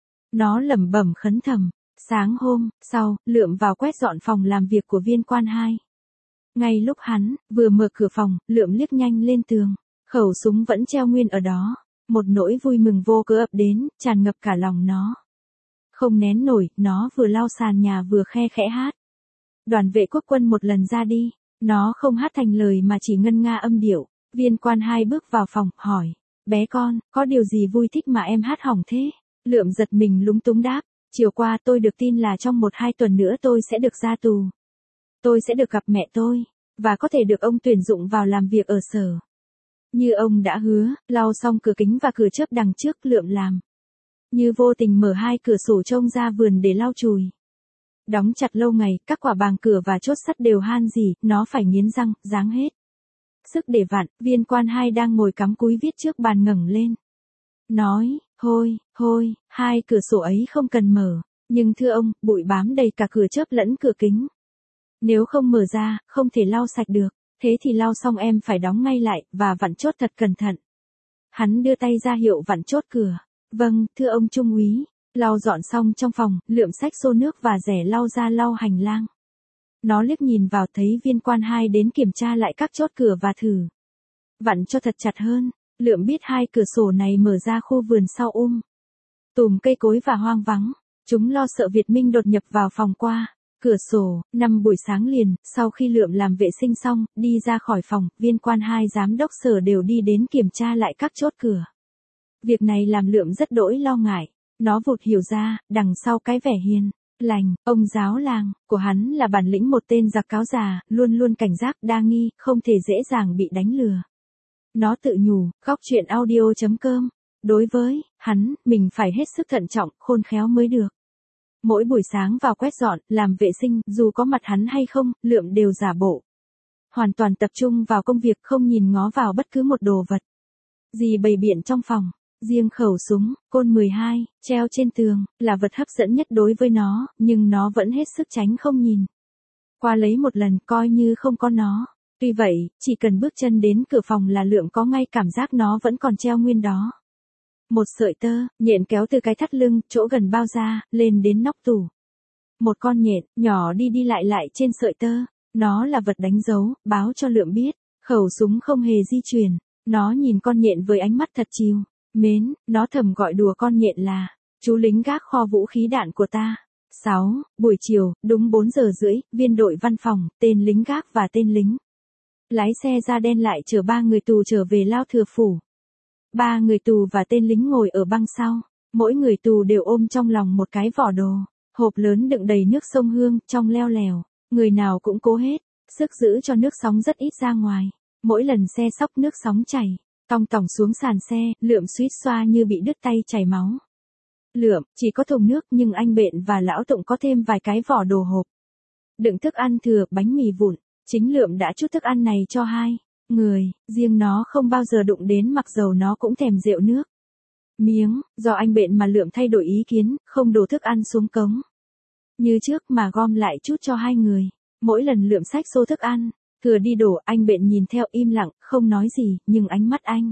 Nó lẩm bẩm khấn thầm. Sáng hôm sau, Lượm vào quét dọn phòng làm việc của viên quan hai. Ngay lúc hắn vừa mở cửa phòng, Lượm liếc nhanh lên tường, khẩu súng vẫn treo nguyên ở đó. Một nỗi vui mừng vô cớ ập đến, tràn ngập cả lòng nó. Không nén nổi, nó vừa lau sàn nhà vừa khe khẽ hát. Đoàn vệ quốc quân một lần ra đi, nó không hát thành lời mà chỉ ngân nga âm điệu. Viên quan hai bước vào phòng, hỏi, bé con, có điều gì vui thích mà em hát hỏng thế? Lượm giật mình lúng túng đáp, chiều qua tôi được tin là trong 1-2 tuần nữa tôi sẽ được ra tù. Tôi sẽ được gặp mẹ tôi, và có thể được ông tuyển dụng vào làm việc ở sở. Như ông đã hứa, lau xong cửa kính và cửa chớp đằng trước, Lượm làm như vô tình mở 2 cửa sổ trông ra vườn để lau chùi. Đóng chặt lâu ngày, các quả bàng cửa và chốt sắt đều han rỉ, nó phải nghiến răng, giáng hết sức để vặn. Viên quan hai đang ngồi cắm cúi viết trước bàn ngẩng lên, nói, thôi, 2 cửa sổ ấy không cần mở, nhưng thưa ông, bụi bám đầy cả cửa chớp lẫn cửa kính. Nếu không mở ra, không thể lau sạch được, thế thì lau xong em phải đóng ngay lại, và vặn chốt thật cẩn thận. Hắn đưa tay ra hiệu vặn chốt cửa. Vâng, thưa ông trung úy. Lau dọn xong trong phòng, Lượm xách xô nước và rẻ lau ra lau hành lang. Nó liếc nhìn vào thấy viên quan hai đến kiểm tra lại các chốt cửa và thử vặn cho thật chặt hơn. Lượm biết 2 cửa sổ này mở ra khu vườn sau tùm cây cối và hoang vắng. Chúng lo sợ Việt Minh đột nhập vào phòng qua cửa sổ. 5 buổi sáng liền, sau khi Lượm làm vệ sinh xong, đi ra khỏi phòng, viên quan hai giám đốc sở đều đi đến kiểm tra lại các chốt cửa. Việc này làm Lượm rất đỗi lo ngại. Nó vụt hiểu ra, đằng sau cái vẻ hiền lành, ông giáo làng của hắn là bản lĩnh một tên giặc cáo già, luôn luôn cảnh giác, đa nghi, không thể dễ dàng bị đánh lừa. Nó tự nhủ, góc truyện audio.com, đối với hắn, mình phải hết sức thận trọng, khôn khéo mới được. Mỗi buổi sáng vào quét dọn, làm vệ sinh, dù có mặt hắn hay không, Lượm đều giả bộ hoàn toàn tập trung vào công việc, không nhìn ngó vào bất cứ một đồ vật gì bày biện trong phòng. Riêng khẩu súng côn 12 treo trên tường là vật hấp dẫn nhất đối với nó, nhưng nó vẫn hết sức tránh không nhìn qua lấy một lần, coi như không có nó. Tuy vậy, chỉ cần bước chân đến cửa phòng là Lượm có ngay cảm giác nó vẫn còn treo nguyên đó. Một sợi tơ nhện kéo từ cái thắt lưng chỗ gần bao da lên đến nóc tủ. Một con nhện nhỏ đi lại trên sợi tơ. Nó là vật đánh dấu, báo cho Lượm biết khẩu súng không hề di chuyển. Nó nhìn con nhện với ánh mắt thật trìu mến. Nó thầm gọi đùa con nhện là chú lính gác kho vũ khí đạn của ta. Buổi chiều, đúng 4 giờ rưỡi, viên đội văn phòng, tên lính gác và tên lính lái xe da đen lại chở 3 người tù trở về Lao Thừa Phủ. 3 người tù và tên lính ngồi ở băng sau, mỗi người tù đều ôm trong lòng một cái vỏ đồ, hộp lớn đựng đầy nước sông Hương, trong leo lèo, người nào cũng cố hết sức giữ cho nước sóng rất ít ra ngoài. Mỗi lần xe xóc nước sóng chảy, tong tỏng xuống sàn xe, Lượm suýt xoa như bị đứt tay chảy máu. Lượm, chỉ có thùng nước nhưng anh Bện và Lão Tụng có thêm vài cái vỏ đồ hộp. Đựng thức ăn thừa, bánh mì vụn, chính Lượm đã chút thức ăn này cho 2 người, riêng nó không bao giờ đụng đến mặc dầu nó cũng thèm rượu nước. Miếng, do anh Bện mà Lượm thay đổi ý kiến, không đổ thức ăn xuống cống như trước mà gom lại chút cho 2 người. Mỗi lần Lượm xách xô thức ăn, thừa đi đổ, anh Bện nhìn theo im lặng, không nói gì, nhưng ánh mắt anh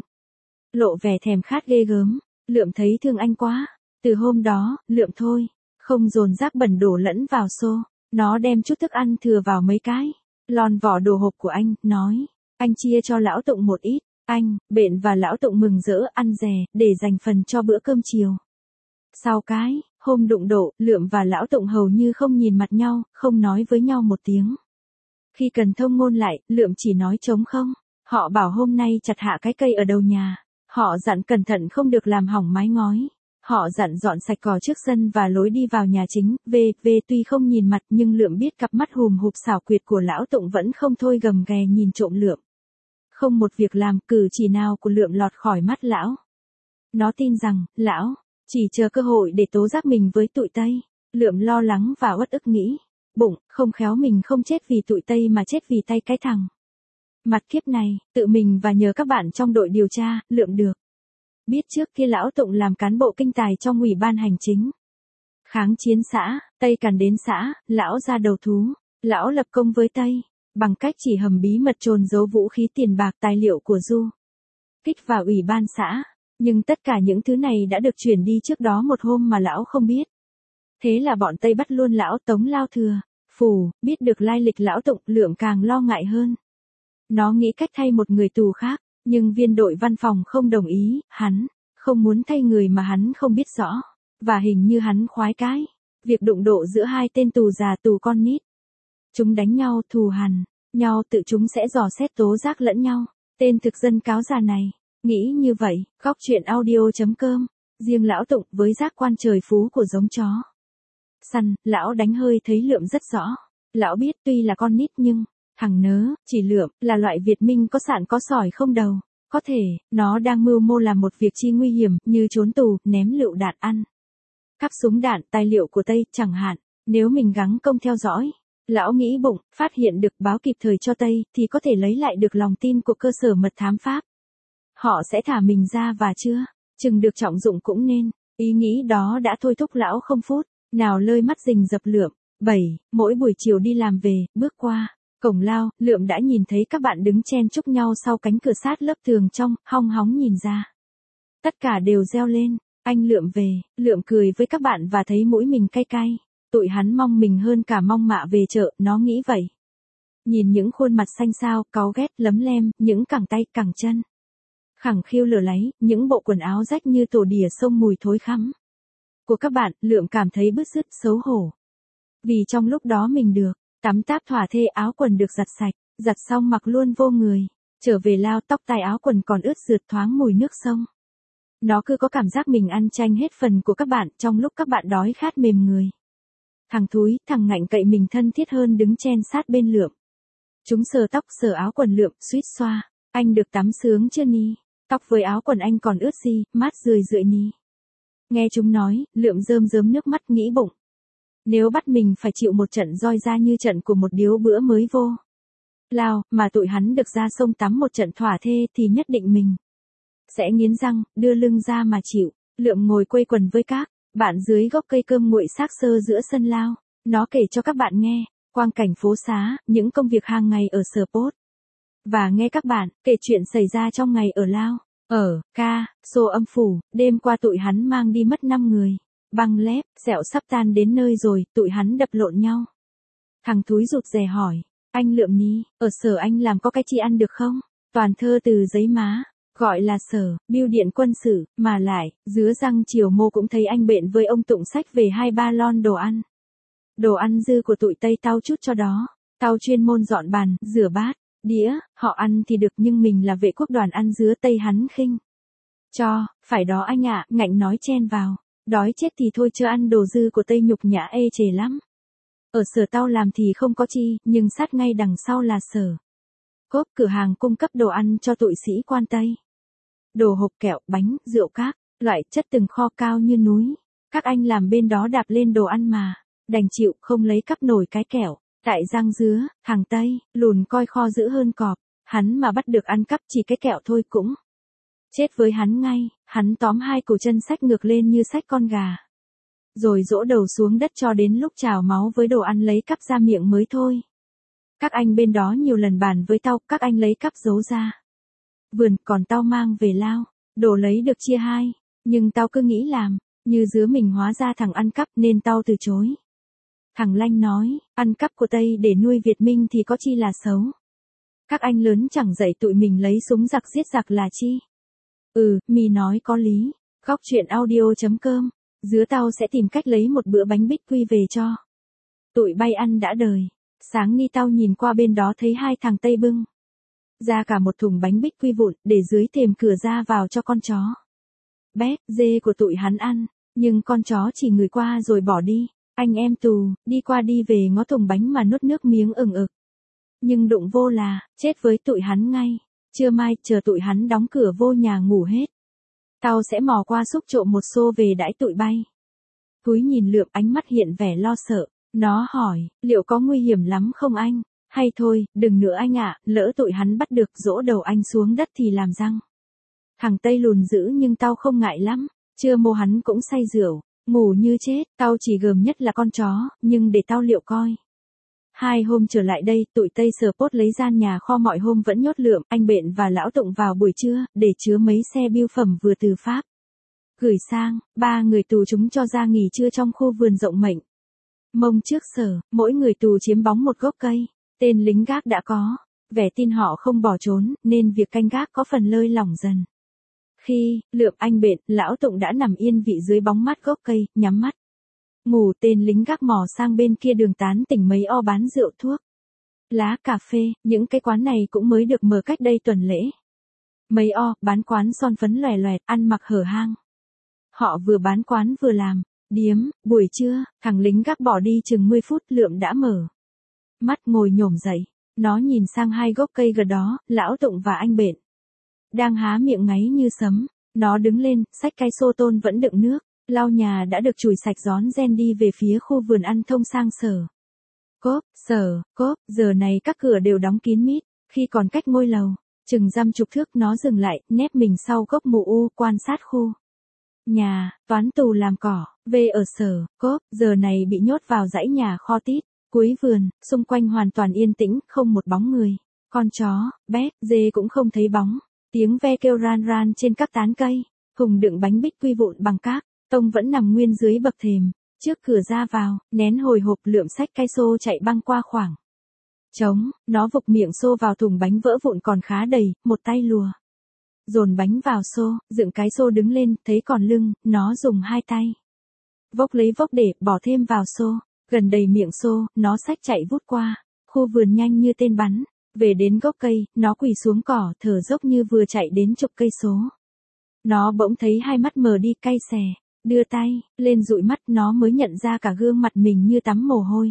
lộ vẻ thèm khát ghê gớm. Lượm thấy thương anh quá. Từ hôm đó, Lượm thôi, không dồn rác bẩn đổ lẫn vào xô. Nó đem chút thức ăn thừa vào mấy cái lon vỏ đồ hộp của anh, nói, anh chia cho Lão Tụng một ít. Anh, Bện và Lão Tụng mừng rỡ ăn dè, để dành phần cho bữa cơm chiều. Sau cái hôm đụng độ, Lượm và Lão Tụng hầu như không nhìn mặt nhau, không nói với nhau một tiếng. Khi cần thông ngôn lại, Lượm chỉ nói trống không. Họ bảo hôm nay chặt hạ cái cây ở đầu nhà. Họ dặn cẩn thận không được làm hỏng mái ngói. Họ dặn dọn sạch cỏ trước sân và lối đi vào nhà chính. Tuy không nhìn mặt nhưng Lượm biết cặp mắt hùm hụp xảo quyệt của Lão Tụng vẫn không thôi gầm ghè nhìn trộm Lượm. Không một việc làm, cử chỉ nào của Lượm lọt khỏi mắt Lão. Nó tin rằng, Lão chỉ chờ cơ hội để tố giác mình với tụi Tây. Lượm lo lắng và uất ức nghĩ, bụng, không khéo mình không chết vì tụi Tây mà chết vì tay cái thằng mặt kiếp này. Tự mình và nhờ các bạn trong đội điều tra, Lượm được biết trước kia Lão Tụng làm cán bộ kinh tài trong ủy ban hành chính kháng chiến xã Tây Càn đến xã, Lão ra đầu thú. Lão lập công với Tây bằng cách chỉ hầm bí mật trồn giấu vũ khí, tiền bạc, tài liệu của Du Kích vào ủy ban xã. Nhưng tất cả những thứ này đã được chuyển đi trước đó một hôm mà Lão không biết. Thế là bọn Tây bắt luôn Lão, tống lao thừa. Biết được lai lịch Lão Tụng, Lượm càng lo ngại hơn. Nó nghĩ cách thay một người tù khác, nhưng viên đội văn phòng không đồng ý. Hắn không muốn thay người mà hắn không biết rõ. Và hình như hắn khoái cái việc đụng độ giữa 2 tên tù già tù con nít. Chúng đánh nhau, thù hằn nhau, tự chúng sẽ dò xét tố giác lẫn nhau. Tên thực dân cáo già này nghĩ như vậy. Góc truyện audio.com. Riêng Lão Tụng với giác quan trời phú của giống chó săn, Lão đánh hơi thấy Lượm rất rõ. Lão biết tuy là con nít nhưng thằng nớ chỉ Lượm là loại Việt Minh có sạn có sỏi không đầu. Có thể nó đang mưu mô làm một việc chi nguy hiểm như trốn tù, ném lựu đạn, ăn cắp súng đạn, tài liệu của Tây chẳng hạn. Nếu mình gắng công theo dõi, Lão nghĩ bụng, phát hiện được, báo kịp thời cho Tây thì có thể lấy lại được lòng tin của cơ sở mật thám Pháp. Họ sẽ thả mình ra và chưa chừng được trọng dụng cũng nên. Ý nghĩ đó đã thôi thúc Lão không phút nào lơi mắt rình rập Lượm. Mỗi buổi chiều đi làm về, bước qua cổng lao, Lượm đã nhìn thấy các bạn đứng chen chúc nhau sau cánh cửa sát lớp tường trong, hong hóng nhìn ra. Tất cả đều reo lên, anh Lượm về. Lượm cười với các bạn và thấy mũi mình cay cay. Tụi hắn mong mình hơn cả mong mạ về chợ, nó nghĩ vậy. Nhìn những khuôn mặt xanh xao, cáu ghét, lấm lem, những cẳng tay, cẳng chân khẳng khiu lở láy, những bộ quần áo rách như tổ đỉa sông mùi thối khắm của các bạn, Lượm cảm thấy bứt rứt, xấu hổ. Vì trong lúc đó mình được tắm táp thỏa thê, áo quần được giặt sạch, giặt xong mặc luôn vô người. Trở về lao, tóc tai áo quần còn ướt rượt thoáng mùi nước sông. Nó cứ có cảm giác mình ăn tranh hết phần của các bạn trong lúc các bạn đói khát mềm người. Thằng thúi, thằng ngạnh cậy mình thân thiết hơn đứng chen sát bên Lượm. Chúng sờ tóc sờ áo quần Lượm, suýt xoa. Anh được tắm sướng chưa ni? Tóc với áo quần anh còn ướt gì, mát rười rượi ni. Nghe chúng nói, Lượm rơm rớm nước mắt nghĩ bụng. Nếu bắt mình phải chịu một trận roi ra như trận của một điếu bữa mới vô lao, mà tụi hắn được ra sông tắm một trận thỏa thê thì nhất định mình sẽ nghiến răng, đưa lưng ra mà chịu. Lượm ngồi quây quần với các bạn dưới gốc cây cơm nguội xác xơ giữa sân lao. Nó kể cho các bạn nghe quang cảnh phố xá, những công việc hàng ngày ở Sở Pốt. Và nghe các bạn kể chuyện xảy ra trong ngày ở lao. Xô Âm Phủ, đêm qua tụi hắn mang đi mất 5 người. Băng lép, sẹo sắp tan đến nơi rồi, tụi hắn đập lộn nhau. Thằng thúi rụt rè hỏi, anh Lượm ní, ở Sở anh làm có cái chi ăn được không? Toàn thơ từ giấy má, gọi là Sở, bưu điện quân sự, mà lại, dứa răng chiều mô cũng thấy anh Bện với ông Tụng sách về 2-3 lon đồ ăn. Đồ ăn dư của tụi Tây tao chút cho đó. Tao chuyên môn dọn bàn, rửa bát, đĩa, họ ăn thì được nhưng mình là vệ quốc đoàn ăn dứa Tây hắn khinh. Phải đó anh ạ, Ngạnh nói chen vào. Đói chết thì thôi chứ ăn đồ dư của Tây nhục nhã ê chề lắm. Ở Sở tao làm thì không có chi, nhưng sát ngay đằng sau là Sở Cốp, cửa hàng cung cấp đồ ăn cho tụi sĩ quan Tây. Đồ hộp kẹo, bánh, rượu các, loại chất từng kho cao như núi. Các anh làm bên đó đạp lên đồ ăn mà, đành chịu không lấy cắp nổi cái kẹo. Tại Giang Dứa, thằng Tây, lùn coi kho dữ hơn cọp, hắn mà bắt được ăn cắp chỉ cái kẹo thôi cũng chết với hắn ngay, hắn tóm hai cổ chân xách ngược lên như xách con gà. Rồi dỗ đầu xuống đất cho đến lúc trào máu với đồ ăn lấy cắp ra miệng mới thôi. Các anh bên đó nhiều lần bàn với tao, các anh lấy cắp giấu ra vườn, còn tao mang về lao, đồ lấy được chia hai, nhưng tao cứ nghĩ làm, như Dứa mình hóa ra thằng ăn cắp nên tao từ chối. Thằng Lanh nói, ăn cắp của Tây để nuôi Việt Minh thì có chi là xấu. Các anh lớn chẳng dạy tụi mình lấy súng giặc giết giặc là chi. Mi nói có lý. Góc chuyện audio.com. Dứa tao sẽ tìm cách lấy một bữa bánh bích quy về cho tụi bay ăn đã đời. Sáng ni tao nhìn qua bên đó thấy hai thằng Tây bưng ra cả một thùng bánh bích quy vụn để dưới thềm cửa ra vào cho con chó bé, dê của tụi hắn ăn. Nhưng con chó chỉ ngửi qua rồi bỏ đi. Anh em tù, đi qua đi về ngó thùng bánh mà nuốt nước miếng ừng ực. Nhưng đụng vô là, chết với tụi hắn ngay. Trưa mai, chờ tụi hắn đóng cửa vô nhà ngủ hết. Tao sẽ mò qua xúc trộm một xô về đãi tụi bay. Cúi nhìn Lượm, ánh mắt hiện vẻ lo sợ. Nó hỏi, liệu có nguy hiểm lắm không anh? Hay thôi, đừng nữa anh ạ, lỡ tụi hắn bắt được dỗ đầu anh xuống đất thì làm răng. Thằng Tây lùn dữ nhưng tao không ngại lắm. Trưa mô hắn cũng say rượu, ngủ như chết. Tao chỉ gờm nhất là con chó, nhưng để tao liệu coi. 2 hôm trở lại đây, tụi Tây Sờ Pốt lấy gian nhà kho mọi hôm vẫn nhốt Lượm, anh Bện và Lão Tụng vào buổi trưa, để chứa mấy xe bưu phẩm vừa từ Pháp gửi sang. 3 người tù chúng cho ra nghỉ trưa trong khu vườn rộng mệnh mông trước Sở. Mỗi người tù chiếm bóng một gốc cây. Tên lính gác đã có vẻ tin họ không bỏ trốn, nên việc canh gác có phần lơi lỏng dần. Khi Lượm, anh Bện, Lão Tụng đã nằm yên vị dưới bóng mát gốc cây, nhắm mắt ngủ, tên lính gác mò sang bên kia đường tán tỉnh mấy o bán rượu thuốc, lá cà phê. Những cái quán này cũng mới được mở cách đây tuần lễ. Mấy o bán quán son phấn lòe loẹt, ăn mặc hở hang. Họ vừa bán quán vừa làm điếm. Buổi trưa, thằng lính gác bỏ đi chừng 10 phút, Lượm đã mở mắt ngồi nhổm dậy. Nó nhìn sang 2 gốc cây gần đó, Lão Tụng và anh Bện đang há miệng ngáy như sấm. Nó đứng lên, xách cái xô tôn vẫn đựng nước, lau nhà đã được chùi sạch, rón ren đi về phía khu vườn ăn thông sang Sở Cốp. Giờ này các cửa đều đóng kín mít. Khi còn cách ngôi lầu chừng dăm chục thước, nó dừng lại, nép mình sau gốc mù u, quan sát khu nhà toán tù làm cỏ về ở Sở Cốp. Giờ này bị nhốt vào dãy nhà kho tít cuối vườn, xung quanh hoàn toàn yên tĩnh, không một bóng người. Con chó bé, dê cũng không thấy bóng. Tiếng ve kêu ran ran trên các tán cây. Thùng đựng bánh bích quy vụn bằng các tông vẫn nằm nguyên dưới bậc thềm. Trước cửa ra vào, nén hồi hộp, Lượm xách cái xô chạy băng qua khoảng trống. Nó vục miệng xô vào thùng bánh vỡ vụn còn khá đầy, một tay lùa dồn bánh vào xô, dựng cái xô đứng lên, thấy còn lưng, nó dùng 2 tay vốc lấy vốc để bỏ thêm vào xô. Gần đầy miệng xô, nó xách chạy vút qua khu vườn nhanh như tên bắn. Về đến gốc cây, nó quỳ xuống cỏ, thở dốc như vừa chạy đến chục cây số. Nó bỗng thấy hai mắt mờ đi, cay xè. Đưa tay lên dụi mắt, nó mới nhận ra cả gương mặt mình như tắm mồ hôi.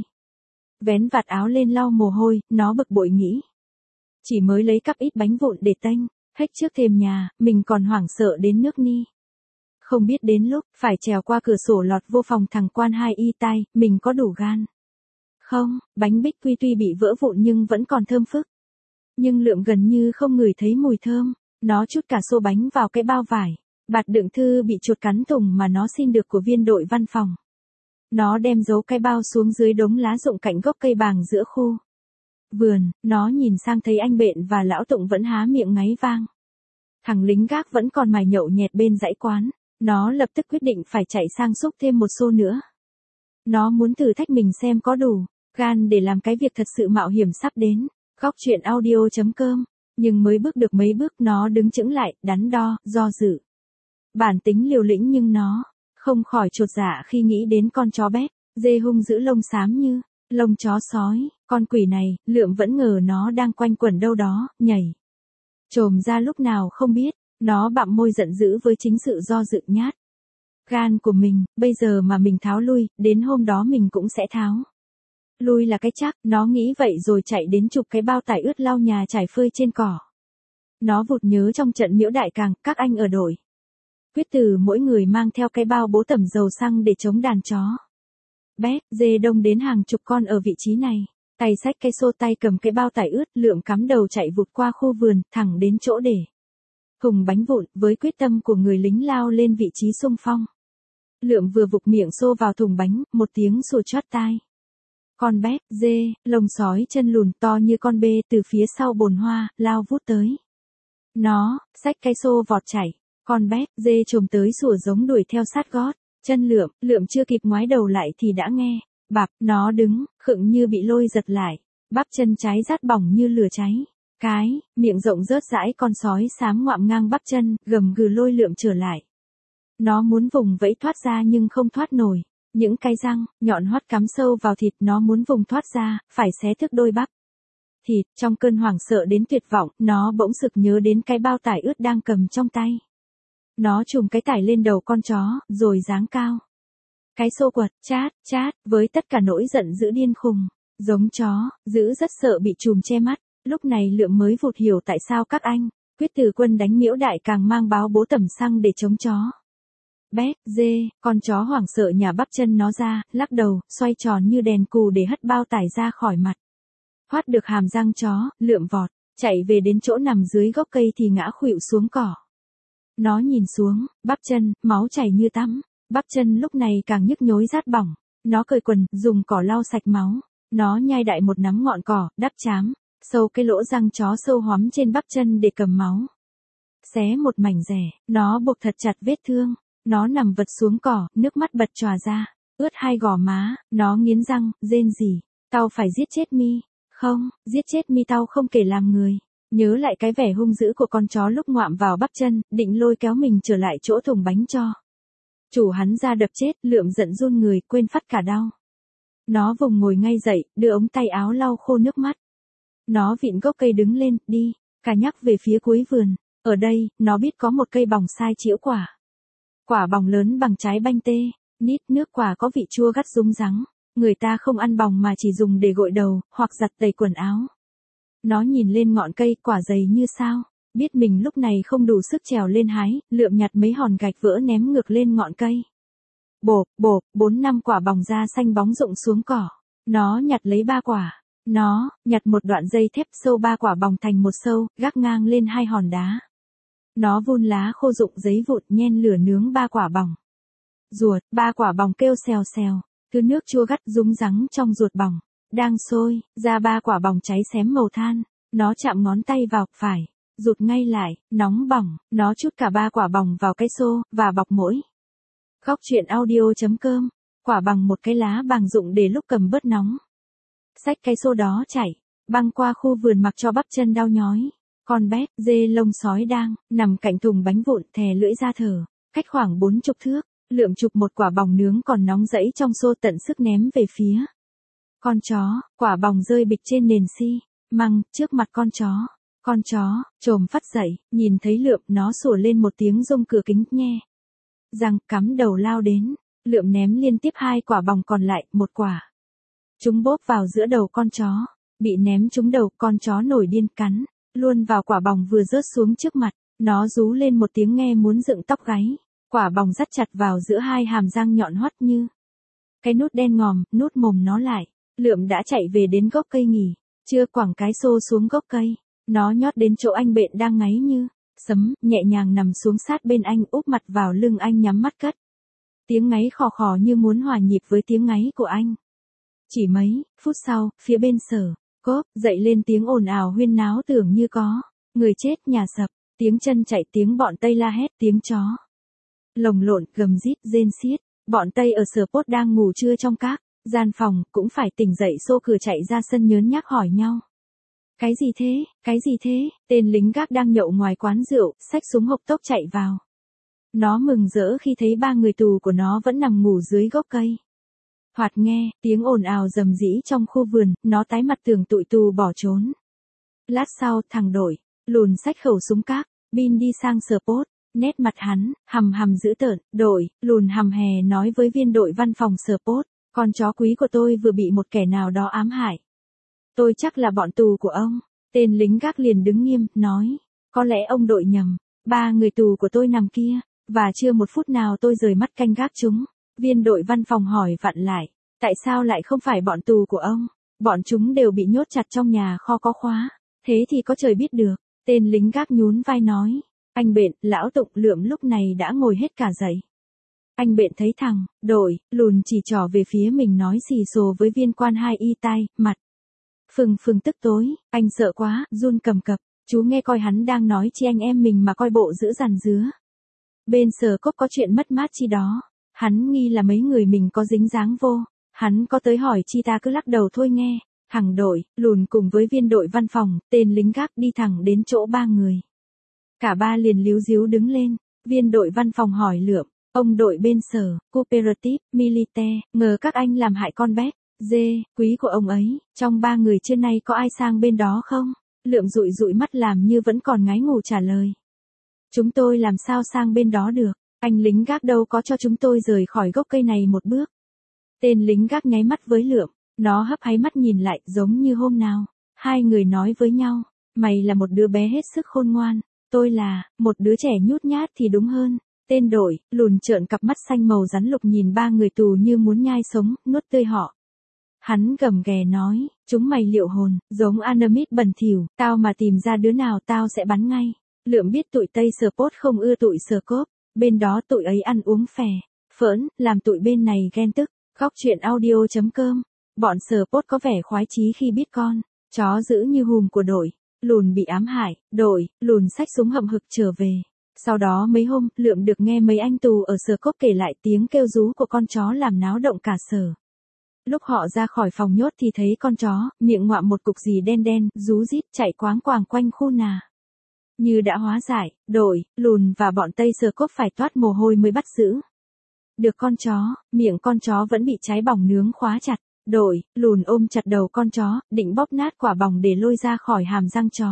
Vén vạt áo lên lau mồ hôi, nó bực bội nghĩ. Chỉ mới lấy cắp ít bánh vụn để tênh hếch trước thềm nhà, mình còn hoảng sợ đến nước ni. Không biết đến lúc phải trèo qua cửa sổ lọt vô phòng thằng quan 2 y tai, mình có đủ gan không? Bánh bích quy tuy bị vỡ vụn nhưng vẫn còn thơm phức. Nhưng Lượm gần như không ngửi thấy mùi thơm. Nó trút cả xô bánh vào cái bao vải bạt đựng thư bị chuột cắn thùng mà nó xin được của viên đội văn phòng. Nó đem giấu cái bao xuống dưới đống lá rụng cạnh gốc cây bàng giữa khu vườn. Nó nhìn sang thấy anh Bện và Lão Tụng vẫn há miệng ngáy vang. Thằng lính gác vẫn còn mải nhậu nhẹt bên dãy quán. Nó lập tức quyết định phải chạy sang xúc thêm một xô nữa. Nó muốn thử thách mình xem có đủ gan để làm cái việc thật sự mạo hiểm sắp đến. Góc chuyện audio.com. Nhưng mới bước được mấy bước, nó đứng chững lại, đắn đo, do dự. Bản tính liều lĩnh nhưng nó không khỏi chột dạ khi nghĩ đến con chó bé, dê hung dữ lông xám như lông chó sói. Con quỷ này, Lượm vẫn ngờ nó đang quanh quẩn đâu đó, nhảy chồm ra lúc nào không biết. Nó bặm môi giận dữ với chính sự do dự nhát gan của mình, bây giờ mà mình tháo lui, đến hôm đó mình cũng sẽ tháo lui là cái chắc, nó nghĩ vậy rồi chạy đến chụp cái bao tải ướt lau nhà trải phơi trên cỏ. Nó vụt nhớ trong trận Miễu Đại Càng, các anh ở đội Quyết Tử mỗi người mang theo cái bao bố tẩm dầu xăng để chống đàn chó. Bé, dê đông đến hàng chục con ở vị trí này. Tay xách cái xô tay cầm cái bao tải ướt, Lượm cắm đầu chạy vụt qua khu vườn, thẳng đến chỗ để thùng bánh vụn, với quyết tâm của người lính lao lên vị trí xung phong. Lượm vừa vụt miệng xô vào thùng bánh, một tiếng sủa chót tai. Con bé, dê, lông sói chân lùn to như con bê từ phía sau bồn hoa, lao vút tới. Nó, xách cái xô vọt chạy. Con bé, dê trồm tới sủa giống đuổi theo sát gót. Chân lượm chưa kịp ngoái đầu lại thì đã nghe. Bạp, nó đứng, khựng như bị lôi giật lại. Bắp chân trái rát bỏng như lửa cháy. Miệng rộng rớt rãi con sói xám ngoạm ngang bắp chân, gầm gừ lôi lượm trở lại. Nó muốn vùng vẫy thoát ra nhưng không thoát nổi. Những cái răng, nhọn hoắt cắm sâu vào thịt, nó muốn vùng thoát ra, phải xé thức đôi bắp thịt. Trong cơn hoảng sợ đến tuyệt vọng, nó bỗng sực nhớ đến cái bao tải ướt đang cầm trong tay. Nó trùm cái tải lên đầu con chó, rồi giáng cao cái xô quật, chát, với tất cả nỗi giận dữ điên khùng. Giống chó, dữ rất sợ bị trùm che mắt. Lúc này Lượm mới vụt hiểu tại sao các anh Quyết Tử quân đánh Miễu Đại Càng mang báo bố tẩm xăng để chống chó. Bé, dê, con chó hoảng sợ nhả bắp chân nó ra, lắc đầu, xoay tròn như đèn cù để hất bao tải ra khỏi mặt. Thoát được hàm răng chó, Lượm vọt, chạy về đến chỗ nằm dưới gốc cây thì ngã khuỵu xuống cỏ. Nó nhìn xuống, bắp chân, máu chảy như tắm. Bắp chân lúc này càng nhức nhối rát bỏng. Nó cởi quần, dùng cỏ lau sạch máu. Nó nhai đại một nắm ngọn cỏ, đắp chám, sâu cái lỗ răng chó sâu hoắm trên bắp chân để cầm máu. Xé một mảnh rẻ, nó buộc thật chặt vết thương. Nó nằm vật xuống cỏ, nước mắt bật tròa ra, ướt hai gò má, nó nghiến răng, rên rỉ. Tao phải giết chết mi. Không, giết chết mi tao không kể làm người. Nhớ lại cái vẻ hung dữ của con chó lúc ngoạm vào bắp chân, định lôi kéo mình trở lại chỗ thùng bánh cho chủ hắn ra đập chết. Lượm giận run người, quên phát cả đau. Nó vùng ngồi ngay dậy, đưa ống tay áo lau khô nước mắt. Nó vịn gốc cây đứng lên, đi, cả nhắc về phía cuối vườn. Ở đây, nó biết có một cây bòng sai chĩu quả. Quả bòng lớn bằng trái banh tê, nít nước quả có vị chua gắt rúng rắng. Người ta không ăn bòng mà chỉ dùng để gội đầu, hoặc giặt tẩy quần áo. Nó nhìn lên ngọn cây, quả dày như sao. Biết mình lúc này không đủ sức trèo lên hái, Lượm nhặt mấy hòn gạch vỡ ném ngược lên ngọn cây. Bộp, 4-5 quả bòng da xanh bóng rụng xuống cỏ. Nó nhặt lấy 3 quả. Nó nhặt một đoạn dây thép sâu 3 quả bòng thành một sâu, gác ngang lên 2 hòn đá. Nó vun lá khô rụng giấy vụn, nhen lửa nướng 3 quả bòng. Ruột, 3 quả bòng kêu xèo xèo, thứ nước chua gắt rúng rắng trong ruột bòng đang sôi ra. 3 quả bòng cháy xém màu than. Nó chạm ngón tay vào, phải rụt ngay lại, nóng bỏng. Nó trút cả 3 quả bòng vào cái xô và bọc mỗi. Góc truyện audio.com. Quả bằng một cái lá bằng dụng để lúc cầm bớt nóng. Xách cái xô đó chạy băng qua khu vườn mặc cho bắp chân đau nhói. Con bé, dê lông sói đang nằm cạnh thùng bánh vụn, thè lưỡi ra thở. Cách khoảng 40 thước, Lượm chụp một quả bòng nướng còn nóng rẫy trong xô, tận sức ném về phía con chó. Quả bòng rơi bịch trên nền xi măng trước mặt con chó. Con chó trồm phát dậy, nhìn thấy Lượm, nó sủa lên một tiếng rung cửa kính nhe răng, cắm đầu lao đến. Lượm ném liên tiếp 2 quả bòng còn lại, một quả chúng bốp vào giữa đầu con chó. Bị ném trúng đầu, con chó nổi điên cắn luôn vào quả bòng vừa rớt xuống trước mặt. Nó rú lên một tiếng nghe muốn dựng tóc gáy. Quả bòng dắt chặt vào giữa 2 hàm răng nhọn hoắt như cái nút đen ngòm, nút mồm nó lại. Lượm đã chạy về đến gốc cây nghỉ, chưa quẳng cái xô xuống gốc cây. Nó nhót đến chỗ anh Bện đang ngáy như sấm, nhẹ nhàng nằm xuống sát bên anh, úp mặt vào lưng anh, nhắm mắt cất tiếng ngáy khò khò như muốn hòa nhịp với tiếng ngáy của anh. Chỉ mấy phút sau, phía bên Sở Cốp dậy lên tiếng ồn ào huyên náo, tưởng như có người chết, nhà sập, tiếng chân chạy, tiếng bọn Tây la hét, tiếng chó lồng lộn, gầm rít, rên xiết. Bọn Tây ở Sở Pốt đang ngủ trưa trong các gian phòng, cũng phải tỉnh dậy xô cửa chạy ra sân nhớn nhác hỏi nhau. Cái gì thế, cái gì thế? Tên lính gác đang nhậu ngoài quán rượu, xách súng hộc tốc chạy vào. Nó mừng rỡ khi thấy 3 người tù của nó vẫn nằm ngủ dưới gốc cây. Thoạt nghe tiếng ồn ào rầm rĩ trong khu vườn, nó tái mặt tưởng tụi tù bỏ trốn. Lát sau, thằng đội lùn xách khẩu súng các Bin đi sang Spot, nét mặt hắn, hầm dữ tợn, đội, lùn hầm hè nói với viên đội văn phòng Spot, con chó quý của tôi vừa bị một kẻ nào đó ám hại. Tôi chắc là bọn tù của ông. Tên lính gác liền đứng nghiêm, nói, có lẽ ông đội nhầm, 3 người tù của tôi nằm kia, và chưa một phút nào tôi rời mắt canh gác chúng. Viên đội văn phòng hỏi vặn lại, tại sao lại không phải bọn tù của ông? Bọn chúng đều bị nhốt chặt trong nhà kho có khóa, thế thì có trời biết được. Tên lính gác nhún vai nói, anh Bện, lão Tụng Lượm lúc này đã ngồi hết cả dậy. Anh Bện thấy thằng, đội, lùn chỉ trỏ về phía mình nói xì xồ với viên quan hai y tai, mặt. Phừng tức tối, anh sợ quá, run cầm cập, chú nghe coi hắn đang nói chi anh em mình mà coi bộ giữ dằn dứa. Bên Sở Cốp có chuyện mất mát chi đó, hắn nghi là mấy người mình có dính dáng vô, hắn có tới hỏi chi ta cứ lắc đầu thôi nghe. Thằng đội, lùn cùng với viên đội văn phòng, tên lính gác đi thẳng đến chỗ 3 người. Cả ba liền líu díu đứng lên, viên đội văn phòng hỏi Lượm, ông đội bên Sở, Cooperative, Militaire, ngờ các anh làm hại con bé, dê, quý của ông ấy, trong 3 người trưa nay có ai sang bên đó không? Lượm dụi mắt làm như vẫn còn ngái ngủ trả lời. Chúng tôi làm sao sang bên đó được, anh lính gác đâu có cho chúng tôi rời khỏi gốc cây này một bước. Tên lính gác nháy mắt với Lượm, nó hấp háy mắt nhìn lại giống như hôm nào. Hai người nói với nhau, mày là một đứa bé hết sức khôn ngoan, tôi là một đứa trẻ nhút nhát thì đúng hơn. Tên đội, lùn trợn cặp mắt xanh màu rắn lục nhìn 3 người tù như muốn nhai sống, nuốt tươi họ. Hắn gầm ghè nói, chúng mày liệu hồn, giống Anamit bẩn thỉu, tao mà tìm ra đứa nào tao sẽ bắn ngay. Lượm biết tụi Tây Spot không ưa tụi Scop, bên đó tụi ấy ăn uống phè, phỡn, làm tụi bên này ghen tức. Góc truyện audio.com, bọn Spot có vẻ khoái chí khi biết con chó dữ như hùm của đội, lùn bị ám hại, đội, lùn xách súng hậm hực trở về. Sau đó mấy hôm, Lượm được nghe mấy anh tù ở Scop kể lại tiếng kêu rú của con chó làm náo động cả Sở. Lúc họ ra khỏi phòng nhốt thì thấy con chó, miệng ngoạm một cục gì đen đen, rú rít chạy quáng quàng quanh khu nà. Như đã hóa giải, đội, lùn và bọn Tây Scop phải toát mồ hôi mới bắt giữ được con chó, miệng con chó vẫn bị cháy bỏng nướng khóa chặt. Đội, lùn ôm chặt đầu con chó, định bóp nát quả bỏng để lôi ra khỏi hàm răng chó.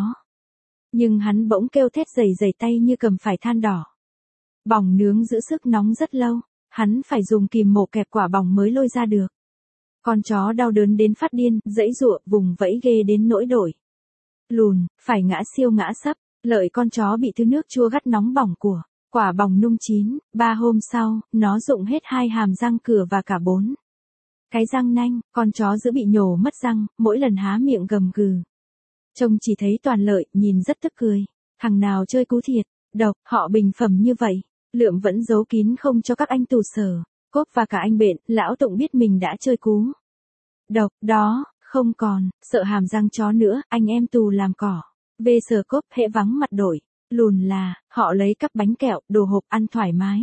Nhưng hắn bỗng kêu thét dày tay như cầm phải than đỏ. Bỏng nướng giữ sức nóng rất lâu, hắn phải dùng kìm mổ kẹp quả bỏng mới lôi ra được. Con chó đau đớn đến phát điên, giãy giụa, vùng vẫy ghê đến nỗi đội. Lùn, phải ngã siêu ngã sấp, lợi con chó bị thứ nước chua gắt nóng bỏng của quả bỏng nung chín. 3 hôm sau, nó rụng hết 2 hàm răng cửa và cả 4 cái răng nanh, con chó dữ bị nhổ mất răng, mỗi lần há miệng gầm gừ. Trông chỉ thấy toàn lợi, nhìn rất tức cười. Thằng nào chơi cú thiệt, độc, họ bình phẩm như vậy. Lượm vẫn giấu kín không cho các anh tù Sở, Cốp và cả anh Bện, lão Tụng biết mình đã chơi cú độc, đó, không còn, sợ hàm răng chó nữa, anh em tù làm cỏ. Về Sở Cốp hễ vắng mặt đổi, lùn là, họ lấy cắp bánh kẹo, đồ hộp ăn thoải mái.